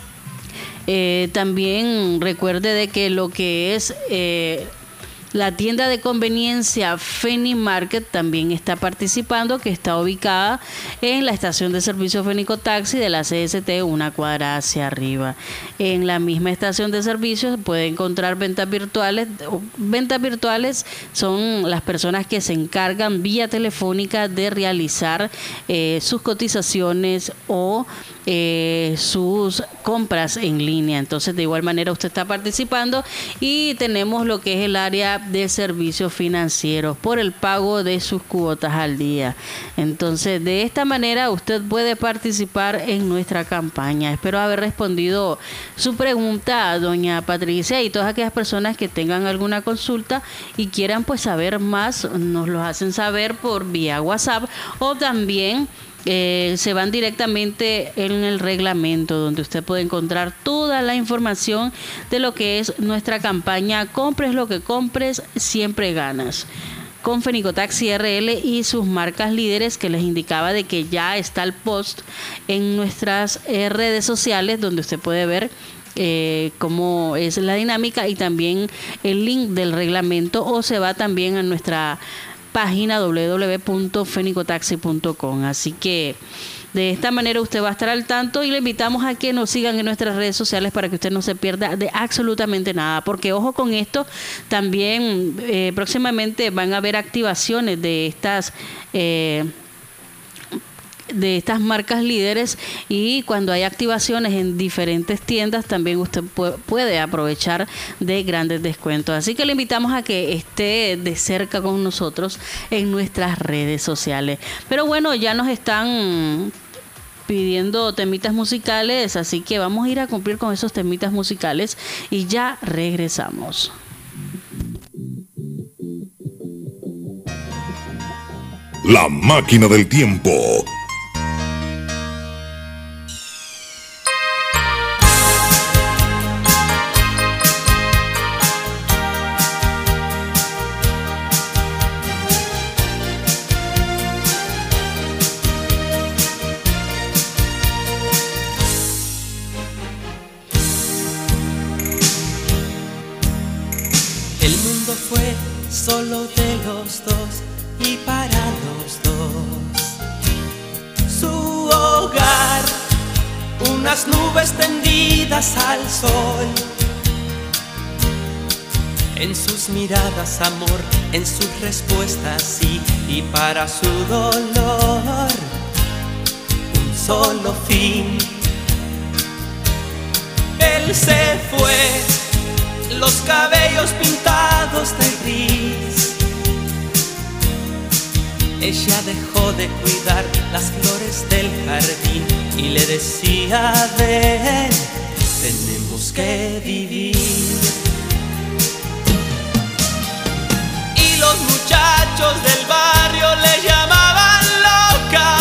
Eh, también recuerde de que lo que es eh, la tienda de conveniencia Feni Market también está participando, que está ubicada en la estación de servicio Fenicotaxi de la C S T una cuadra hacia arriba. En la misma estación de servicio se puede encontrar ventas virtuales. Ventas virtuales son las personas que se encargan vía telefónica de realizar eh, sus cotizaciones o Eh, sus compras en línea. Entonces, de igual manera usted está participando. Y tenemos lo que es el área de servicios financieros por el pago de sus cuotas al día. Entonces, de esta manera usted puede participar en nuestra campaña. Espero haber respondido su pregunta, doña Patricia, y todas aquellas personas que tengan alguna consulta y quieran pues saber más, nos lo hacen saber por vía WhatsApp, o también Eh, se van directamente en el reglamento, donde usted puede encontrar toda la información de lo que es nuestra campaña Compres lo que compres, siempre ganas, con Fenicotaxi R L y sus marcas líderes, que les indicaba de que ya está el post en nuestras eh, redes sociales, donde usted puede ver Eh, cómo es la dinámica y también el link del reglamento, o se va también a nuestra página doble u doble u doble u punto fenicotaxi punto com. Así que de esta manera usted va a estar al tanto, y le invitamos a que nos sigan en nuestras redes sociales para que usted no se pierda de absolutamente nada, porque ojo con esto, también eh, próximamente van a haber activaciones de estas eh, de estas marcas líderes, y cuando hay activaciones en diferentes tiendas también usted puede aprovechar de grandes descuentos. Así que le invitamos a que esté de cerca con nosotros en nuestras redes sociales. Pero bueno, ya nos están pidiendo temitas musicales, así que vamos a ir a cumplir con esos temitas musicales y ya regresamos. La máquina del tiempo. El mundo fue solo de los dos y para los dos. Su hogar, unas nubes tendidas al sol. En sus miradas amor, en sus respuestas sí, y para su dolor un solo fin. Él se fue, los cabellos pintados de gris. Ella dejó de cuidar las flores del jardín y le decía: ven, tenemos que vivir. Y los muchachos del barrio le llamaban loca,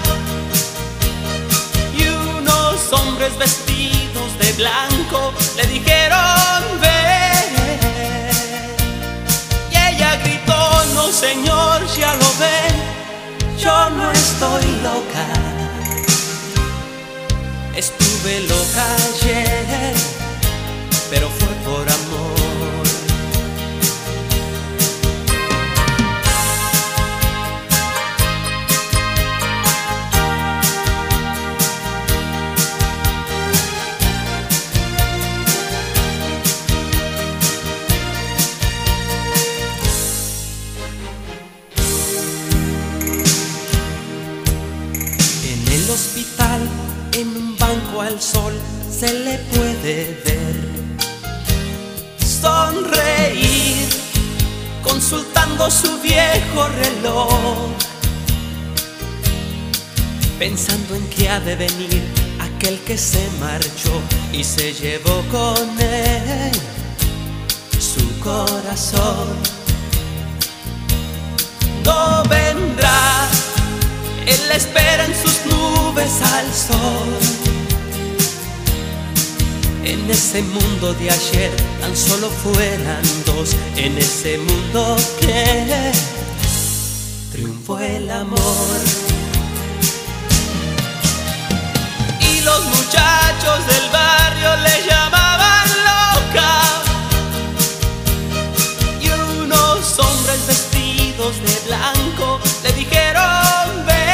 y unos hombres vestidos de blanco le dijeron: ven. Y ella gritó: no señor, ya lo ven, yo no estoy loca. Estuve loca ayer, pero fue por amor. Hospital, en un banco al sol, se le puede ver sonreír, consultando su viejo reloj, pensando en que ha de venir aquel que se marchó y se llevó con él su corazón. No vendrá, él la espera en sus nubes al sol. En ese mundo de ayer tan solo fueran dos, en ese mundo que triunfó el amor. Y los muchachos del barrio le llamaban loca, y unos hombres vestidos de blanco le dijeron: ven.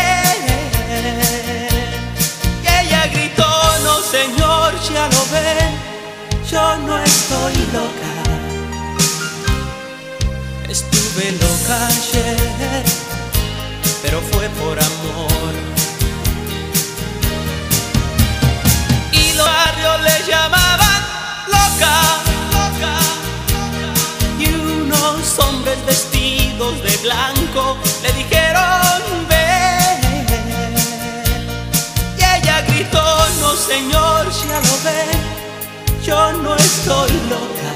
Y ella gritó: no señor, ya lo ven, yo no estoy loca. Estuve loca ayer, pero fue por amor. Y los barrios le llamaban loca, loca, loca, y unos hombres vestidos de blanco le dijeron: ven. Y ella gritó: no señor, ya lo ven, yo no estoy loca.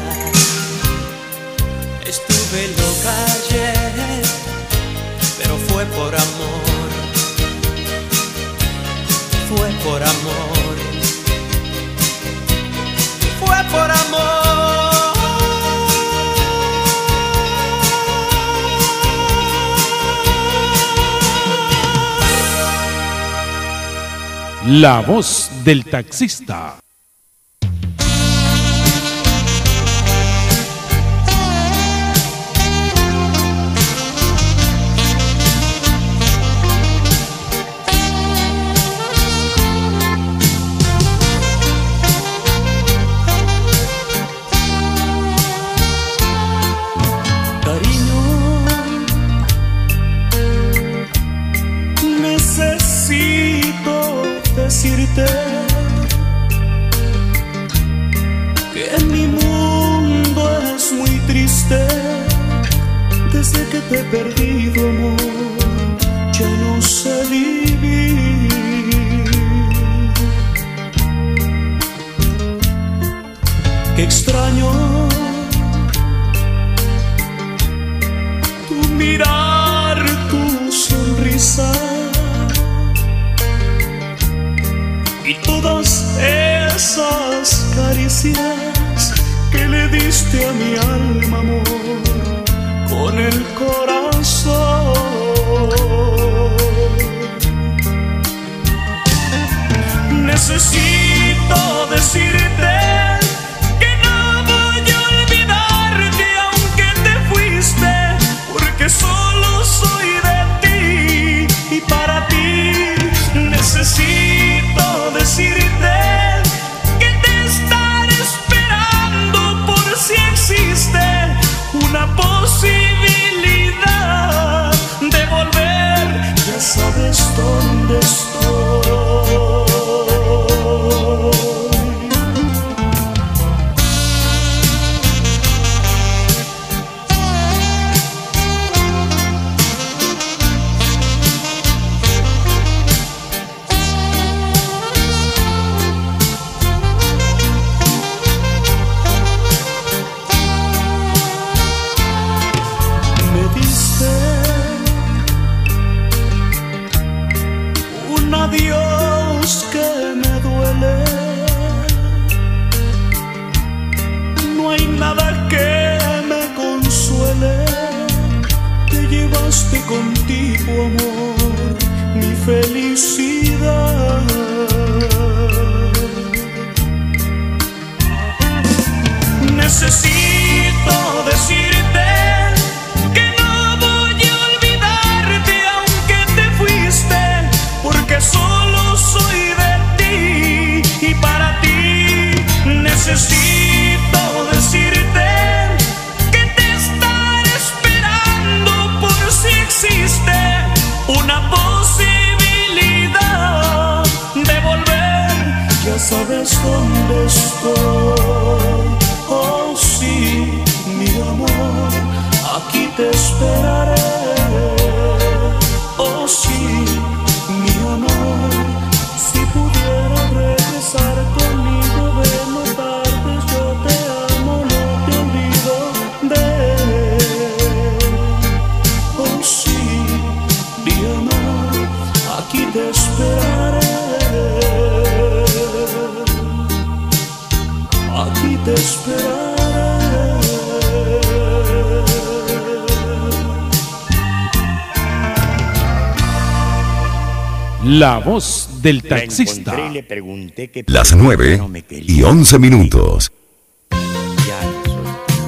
Estuve loca ayer, pero fue por amor. Fue por amor. Fue por amor. La voz del taxista. Necesito Desde que te he perdido, amor, ya no sé vivir. Qué extraño tu mirar, tu sonrisa y todas esas caricias que le diste a mi alma, amor, con el corazón. Necesito decirte que no voy a olvidarte aunque te fuiste, porque solo soy de ti y para ti. Necesito decirte que te estaré esperando por si existe una posibilidad de volver. Ya sabes dónde estoy. Adiós que me duele, no hay nada que me consuele. Te llevaste contigo, amor, mi felicidad. Necesito decirte que no voy a olvidarte aunque te fuiste, porque solo soy de ti y para ti. Necesito decirte que te estaré esperando por si existe una posibilidad de volver. Ya sabes dónde estoy. Oh sí, mi amor, aquí te esperaré. Oh sí, mi amor, si pudiera regresar conmigo, ven, no tardes, yo te amo, no te olvido de él. Oh sí, mi amor, aquí te esperaré. Aquí te esperaré. La voz del taxista. La encontré y le pregunté qué Las nueve no me quería. y once minutos. Ya no soy.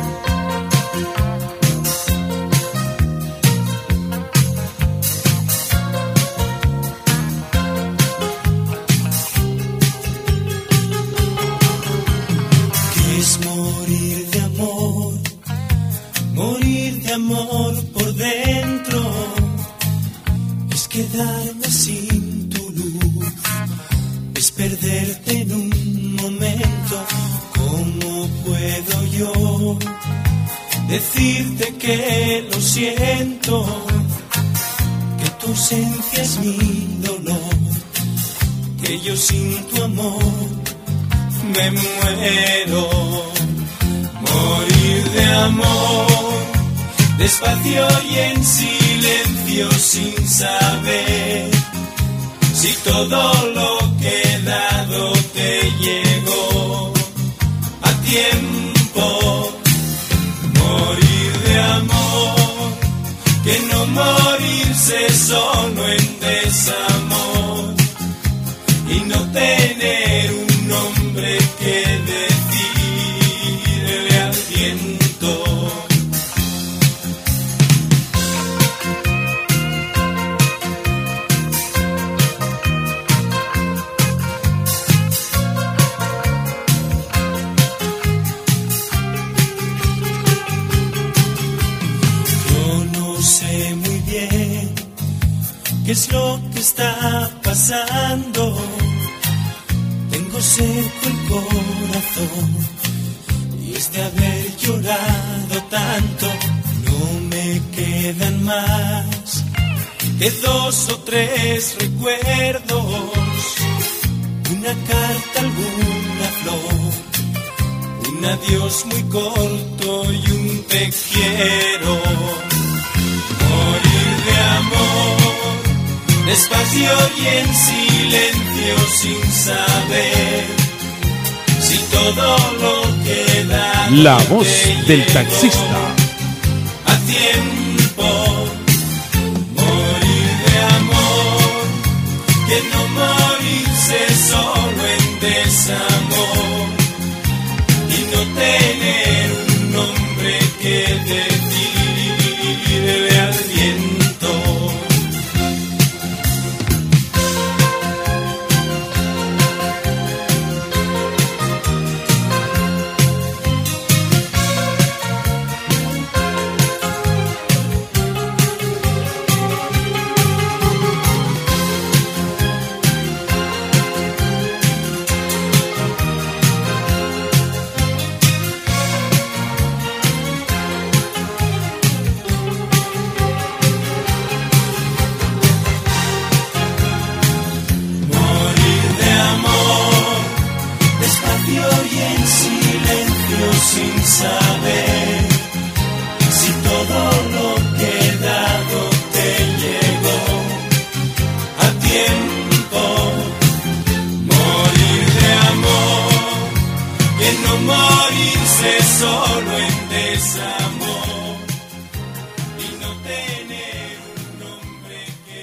¿Qué es morir de amor? Morir de amor por dentro. Es quedarme sin tu luz, es perderte en un momento. ¿Cómo puedo yo decirte que lo siento? Que tu ausencia es mi dolor, que yo sin tu amor me muero. Morir de amor, despacio y en silencio, sin saber si todo lo que he dado te llegó a tiempo. Morir de amor, que no morirse solo en desamor y no tener un nombre que decirle al viento. ¿Qué es lo que está pasando? Tengo seco el corazón y es de haber llorado tanto. No me te quedan más que dos o tres recuerdos, una carta, alguna flor, un adiós muy corto y un te quiero. Morir de amor, despacio y en silencio, sin saber si todo lo que da La voz del taxista. a tiempo. Morir de amor, que no morirse solo en desamor y no tener un nombre que decirle al viento. Sin saber si todo lo que he dado te llegó a tiempo. Morir de amor, que no morirse solo en desamor y no tener un nombre que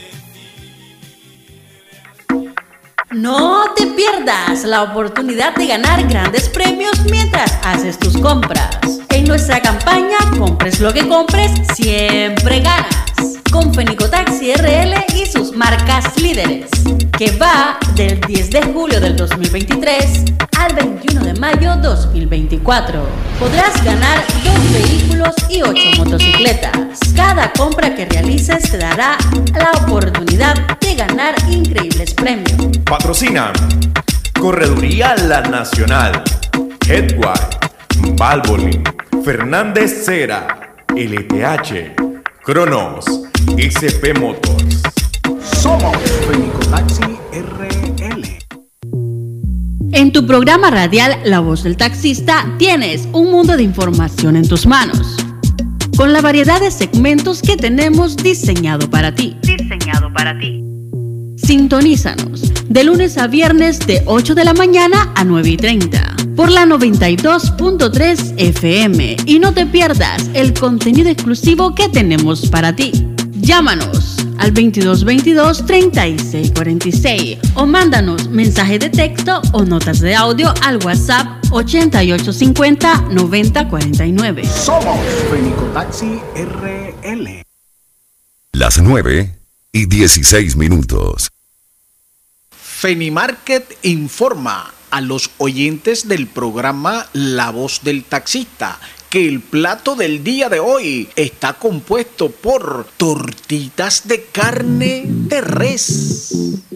decir. No te pierdas la oportunidad de ganar grandes premios mientras haces tus compras. En nuestra campaña Compres lo que compres, siempre ganas. Con Fenicotaxi R L y sus marcas líderes, que va del diez de julio del dos mil veintitrés al veintiuno de mayo dos mil veinticuatro. Podrás ganar dos vehículos y ocho motocicletas. Cada compra que realices te dará la oportunidad de ganar increíbles premios. Patrocinan Correduría La Nacional, Headway, Valvoline, Fernández Cera, L T H, Cronos, S P Motors. Somos Fenicotaxi R L. En tu programa radial La Voz del Taxista tienes un mundo de información en tus manos, con la variedad de segmentos que tenemos diseñado para ti. Diseñado para ti. Sintonízanos de lunes a viernes de ocho de la mañana a nueve y treinta por la noventa y dos punto tres F M y no te pierdas el contenido exclusivo que tenemos para ti. Llámanos al veintidós veintidós treinta y seis cuarenta y seis o mándanos mensaje de texto o notas de audio al WhatsApp ochenta y ocho cincuenta noventa cuarenta y nueve. Somos Fenicotaxi R L. Las nueve y dieciséis minutos. Fenimarket informa a los oyentes del programa La Voz del Taxista que el plato del día de hoy está compuesto por tortitas de carne de res.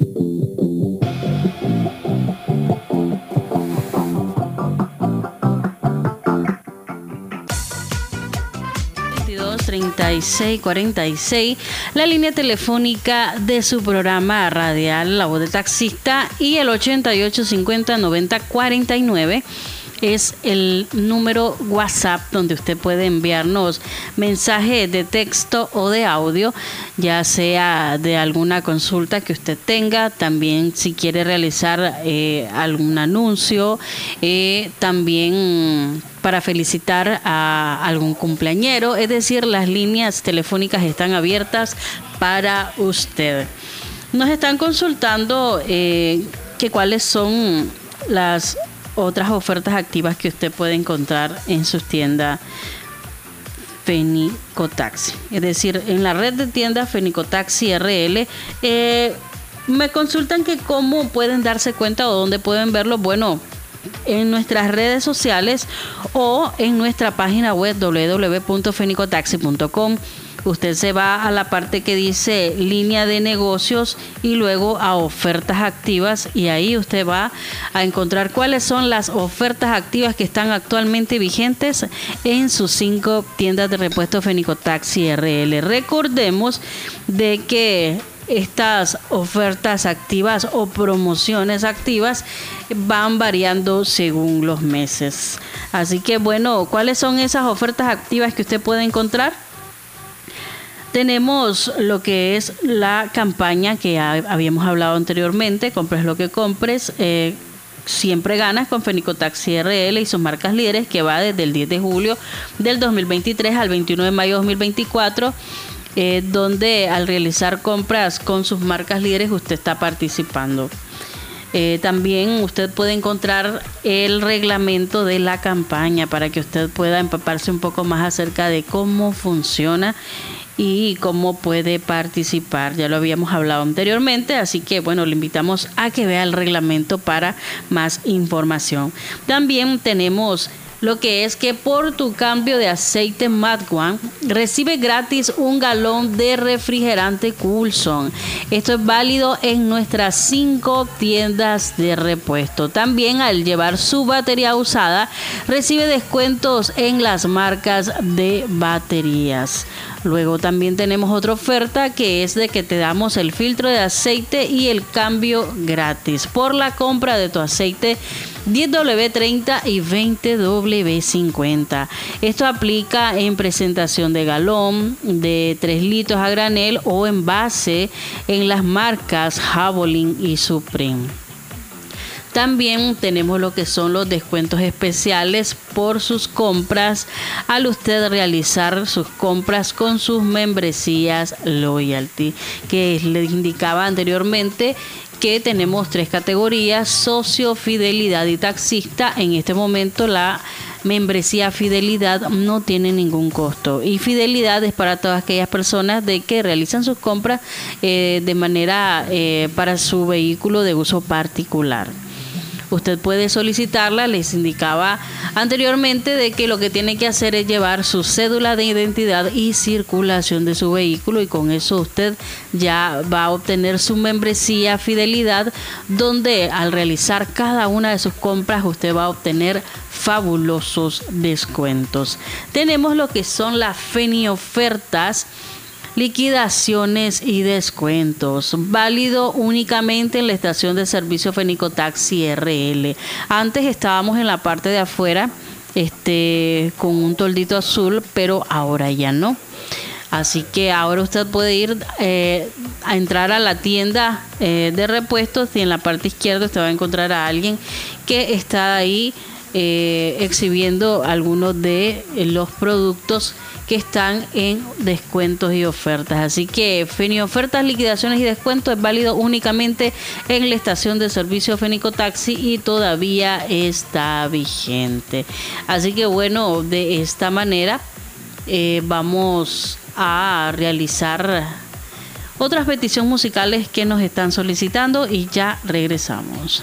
treinta y seis cuarenta y seis, la línea telefónica de su programa radial La Voz del Taxista, y el ochenta y ocho cincuenta noventa cuarenta y nueve es el número WhatsApp donde usted puede enviarnos mensaje de texto o de audio, ya sea de alguna consulta que usted tenga, también si quiere realizar eh, algún anuncio, eh, también para felicitar a algún cumpleañero, es decir, las líneas telefónicas están abiertas para usted. Nos están consultando eh, que cuáles son las otras ofertas activas que usted puede encontrar en sus tiendas Fenicotaxi, es decir, en la red de tiendas Fenicotaxi R L. Eh, me consultan que cómo pueden darse cuenta o dónde pueden verlo. Bueno, en nuestras redes sociales o en nuestra página web doble u doble u doble u punto fenicotaxi punto com. usted se va a la parte que dice línea de negocios y luego a ofertas activas, y ahí usted va a encontrar cuáles son las ofertas activas que están actualmente vigentes en sus cinco tiendas de repuestos Fenicotaxi R L. Recordemos de que estas ofertas activas o promociones activas van variando según los meses. Así que bueno, ¿cuáles son esas ofertas activas que usted puede encontrar? Tenemos lo que es la campaña que habíamos hablado anteriormente, compres lo que compres, eh, siempre ganas con Fenicotaxi R L y sus marcas líderes, que va desde el diez de julio del dos mil veintitrés al veintiuno de mayo de dos mil veinticuatro. Eh, donde al realizar compras con sus marcas líderes usted está participando. Eh, también usted puede encontrar el reglamento de la campaña para que usted pueda empaparse un poco más acerca de cómo funciona y cómo puede participar. Ya lo habíamos hablado anteriormente, así que bueno, le invitamos a que vea el reglamento para más información. También tenemos lo que es que por tu cambio de aceite Mad One recibe gratis un galón de refrigerante Coulson. Esto es válido en nuestras cinco tiendas de repuesto. También al llevar su batería usada recibe descuentos en las marcas de baterías. Luego también tenemos otra oferta que es de que te damos el filtro de aceite y el cambio gratis por la compra de tu aceite diez doble treinta y veinte doble cincuenta. Esto aplica en presentación de galón, de tres litros a granel o envase en las marcas Javelin y Supreme. También tenemos lo que son los descuentos especiales por sus compras al usted realizar sus compras con sus membresías Loyalty, que les indicaba anteriormente que tenemos tres categorías: socio, fidelidad y taxista. En este momento la membresía fidelidad no tiene ningún costo, y fidelidad es para todas aquellas personas de que realizan sus compras eh, de manera eh, para su vehículo de uso particular. Usted puede solicitarla. Les indicaba anteriormente de que lo que tiene que hacer es llevar su cédula de identidad y circulación de su vehículo, y con eso usted ya va a obtener su membresía fidelidad, donde al realizar cada una de sus compras usted va a obtener fabulosos descuentos. Tenemos lo que son las Feni ofertas, liquidaciones y descuentos, válido únicamente en la estación de servicio Fenicotaxi R L. Antes estábamos en la parte de afuera este con un toldito azul, pero ahora ya no. Así que ahora usted puede ir eh, a entrar a la tienda eh, de repuestos, y en la parte izquierda usted va a encontrar a alguien que está ahí eh, exhibiendo algunos de los productos que están en descuentos y ofertas. Así que Feni ofertas, liquidaciones y descuentos es válido únicamente en la estación de servicio Fenicotaxi y todavía está vigente. Así que bueno, de esta manera eh, vamos a realizar otras peticiones musicales que nos están solicitando y ya regresamos.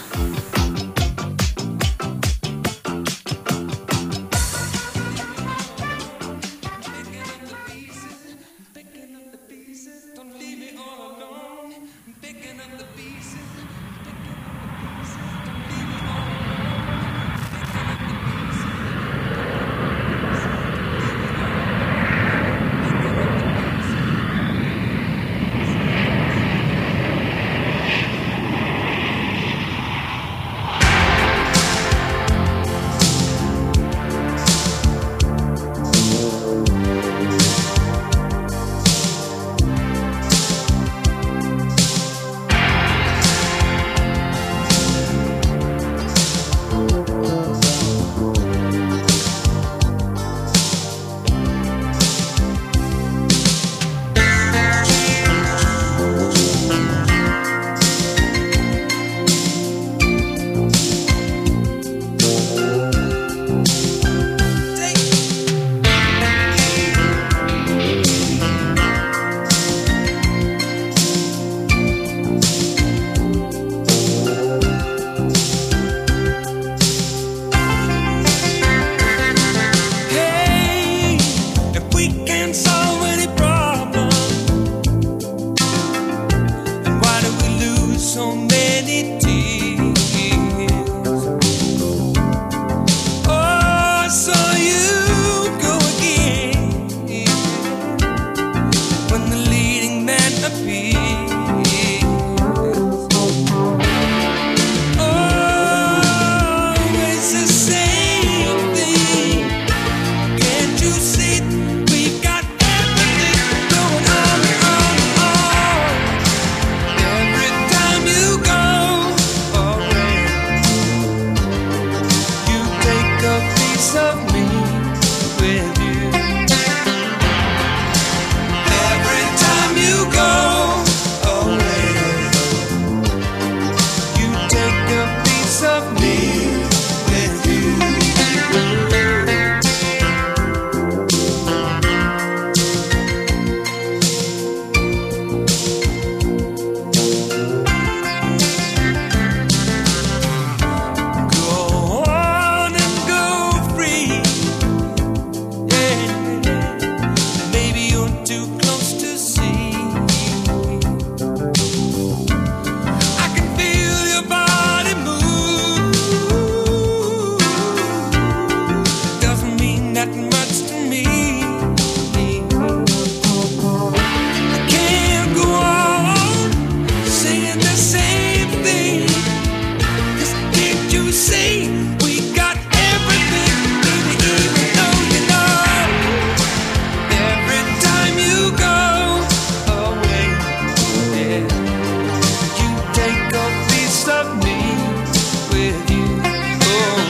you say we got everything, baby, even though you know every time you go away, yeah, you take a piece of me with you. Oh,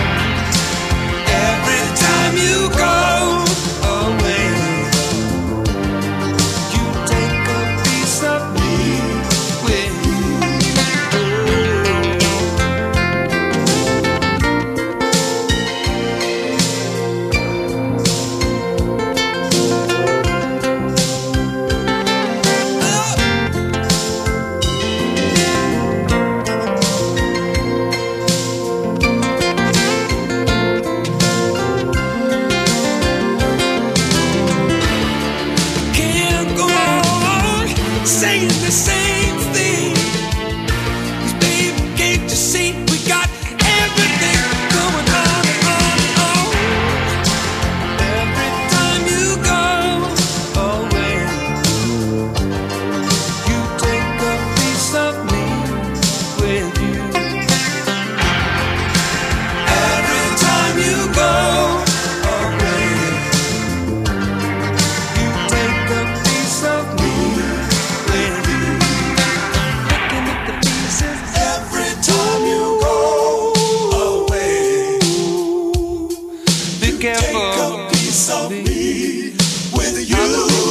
every time you go away, you take a piece of me with you. Can't go on saying the same thing. 'Cause baby, can't you see we got everything going on, on, on? Every time you go away, you take a piece of me with you. Every time you go away, you take a piece of me with you. Looking at the pieces every time you go away. Be careful. Take a piece of me with you.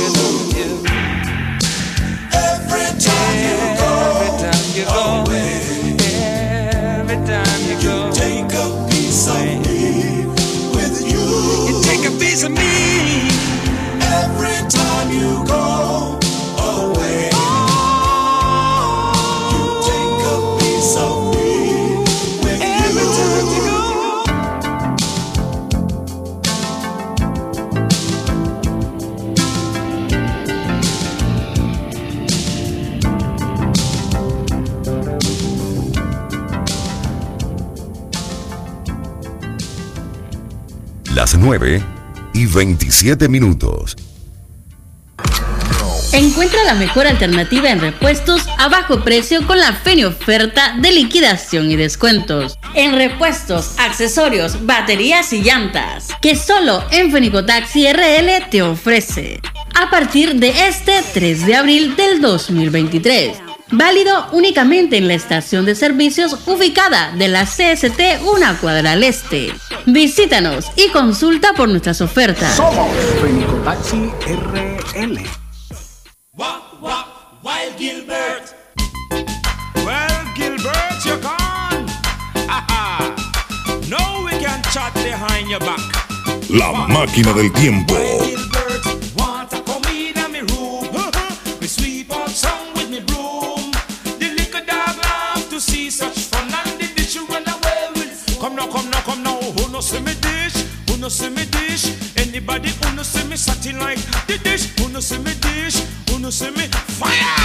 Every time you go away. Every time you go, take a piece of me with you. You take a piece of me. Every time you go away, you take a piece of me with you. Every time you go. Las nueve y veintisiete minutos. Encuentra la mejor alternativa en repuestos a bajo precio con la Feni oferta de liquidación y descuentos. En repuestos, accesorios, baterías y llantas, que solo en Fenicotaxi R L te ofrece. A partir de este tres de abril del dos mil veintitrés. Válido únicamente en la estación de servicios ubicada de la C S T una cuadra al este. Visítanos y consulta por nuestras ofertas. Somos Fenicotaxi R L. Walk, walk, Wild Gilbert. Well, Gilbert, you're gone. Ha-ha. No, we can chat behind your back. La máquina del tiempo. Wild Gilbert, want to come in a me room. We sweep out some with me broom. The little dog laugh to see such fun, and the dish you run away with. Come now, come now, come now. Who no see me dish? Who no see me dish? Anybody who no see me satin like the dish? Who no see me dish? Who no see me fire?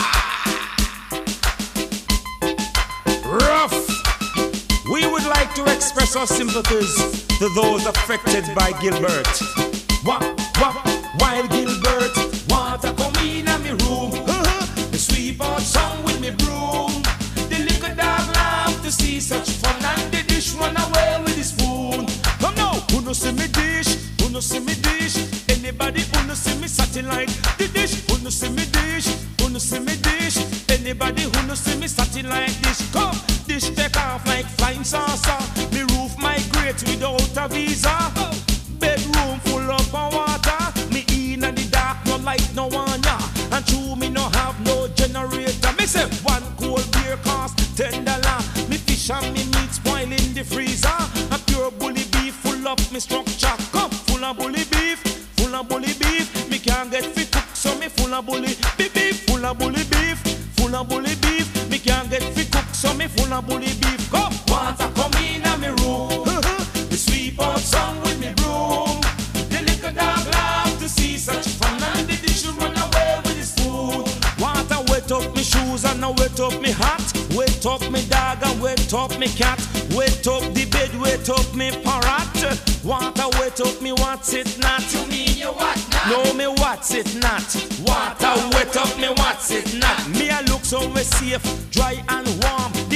Rough. We would like to express our sympathies to those affected by Gilbert. Wah, wah, Wild Gilbert, want to come in a me room. The sweep out some with me broom. The little dog laugh to see such fun, and the dish run away with his spoon. Come now, who no see me dish? Who no see me dish? Anybody who no see me satin like the dish? Who no see me dish? Who no see me dish? Anybody who no see me satin like this? Come, dish take off like flying saucer. Me roof migrate without a visa. Bedroom full of water. Me in the dark, no light, no one ya. And true, me no have no generator. Me say one cold beer cost ten dollar. Me fish and me meat spoil in the freezer. A pure bully beef full of me structure. Come, full of bully beef, full of bully beef. Me can't get fit cook, so me full of bully beef, beef, full of bully beef, full of bully beef. Me can't get fit cook, so me full of bully beef. Come, want to come in a me room. Me sweep out some with me broom. The little dog laugh to see such fun, and the dish run away with his food. Want to wet up me shoes and I wet up me hat. Wet up me dog and wet up me cat. Wet up the bed, wet up me parrot. Want to wet up me what's it not? You mean you what not? No me what's it not? Want to wet up me what's it not? Me I look so we safe, dry and warm. The youth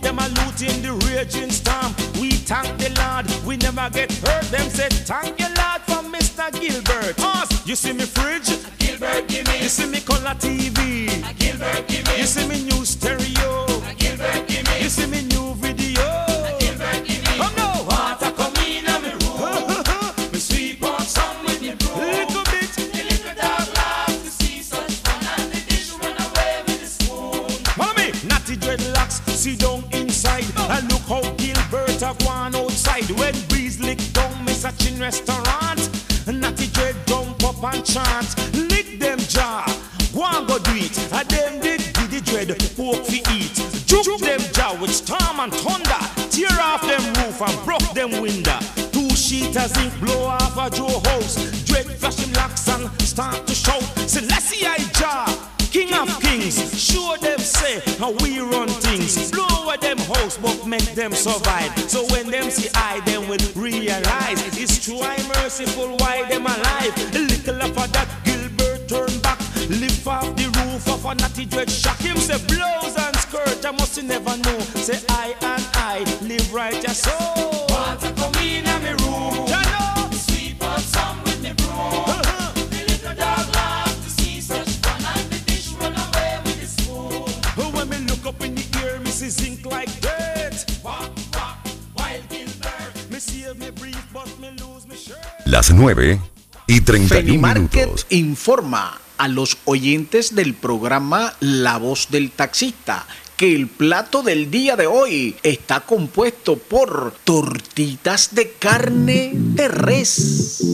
them a looting the raging storm. We thank the Lord, we never get hurt. Them say thank you Lord for Mister Gilbert. Us, you see me fridge, Gilbert give me. You see me color T V, Gilbert give me. You see me new stereo, Gilbert give me. You see me new video, Gilbert give me. Come now, water come in on me room. Me sweep up some with me broom. Little bit, the little dog laughs to see such fun, and the dish run away with the spoon. Follow me, natty dreadlocks, sit down inside, and look how Gilbert have gone outside. When breeze lick down me such in restaurant, natty dread jump up and chant, lick them jaw, go and go do it. And them did do the dread pork fi eat. Juke them jaw with storm and thunder, tear off them roof and broke them window. Two sheet as ink blow off a Joe house. Dread flash him locks and start to shout, Selassie I Jah, King of Kings. Show them say how we run things. Blow away them house but make them survive. So when them see I, them will realize it's true I merciful why them alive. A little of a that Gilbert turn back, lift off the roof of a natty dread shock. Him say blouse and skirt, I must never know. Say I and I live right ya so. Water come in a me room, ya know. Sweep up some with me broom. Uh-huh. The little dog laughs to see such fun, and the dish run away with the spoon. When me look up in the air, me see zinc like dirt. Walk, walk, wild Gilbert. Me save me brief, but me lose me shirt. Las nueve y treinta y un Fenimarket minutos. informa a los oyentes del programa La Voz del Taxista que el plato del día de hoy está compuesto por tortitas de carne de res.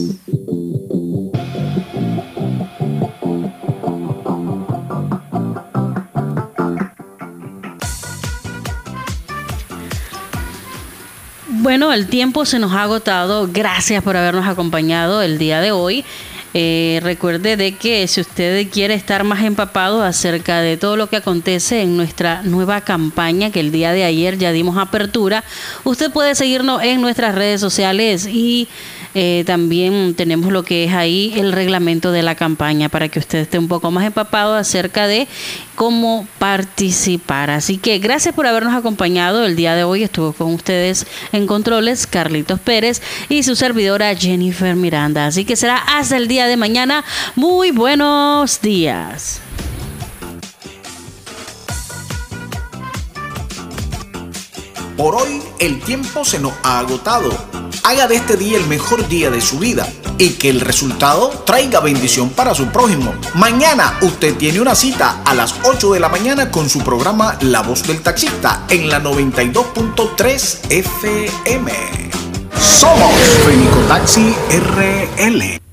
Bueno, el tiempo se nos ha agotado. Gracias por habernos acompañado el día de hoy. Eh, recuerde de que si usted quiere estar más empapado acerca de todo lo que acontece en nuestra nueva campaña, que el día de ayer ya dimos apertura, usted puede seguirnos en nuestras redes sociales y eh, también tenemos lo que es ahí el reglamento de la campaña para que usted esté un poco más empapado acerca de cómo participar. Así que gracias por habernos acompañado el día de hoy. Estuvo con ustedes en controles Carlitos Pérez y su servidora Jennifer Miranda. Así que será hasta el día de mañana. Muy buenos días. Por hoy el tiempo se nos ha agotado. Haga de este día el mejor día de su vida y que el resultado traiga bendición para su prójimo. Mañana usted tiene una cita a las ocho de la mañana con su programa La Voz del Taxista en la noventa y dos punto tres F M. Somos Fenicotaxi R L.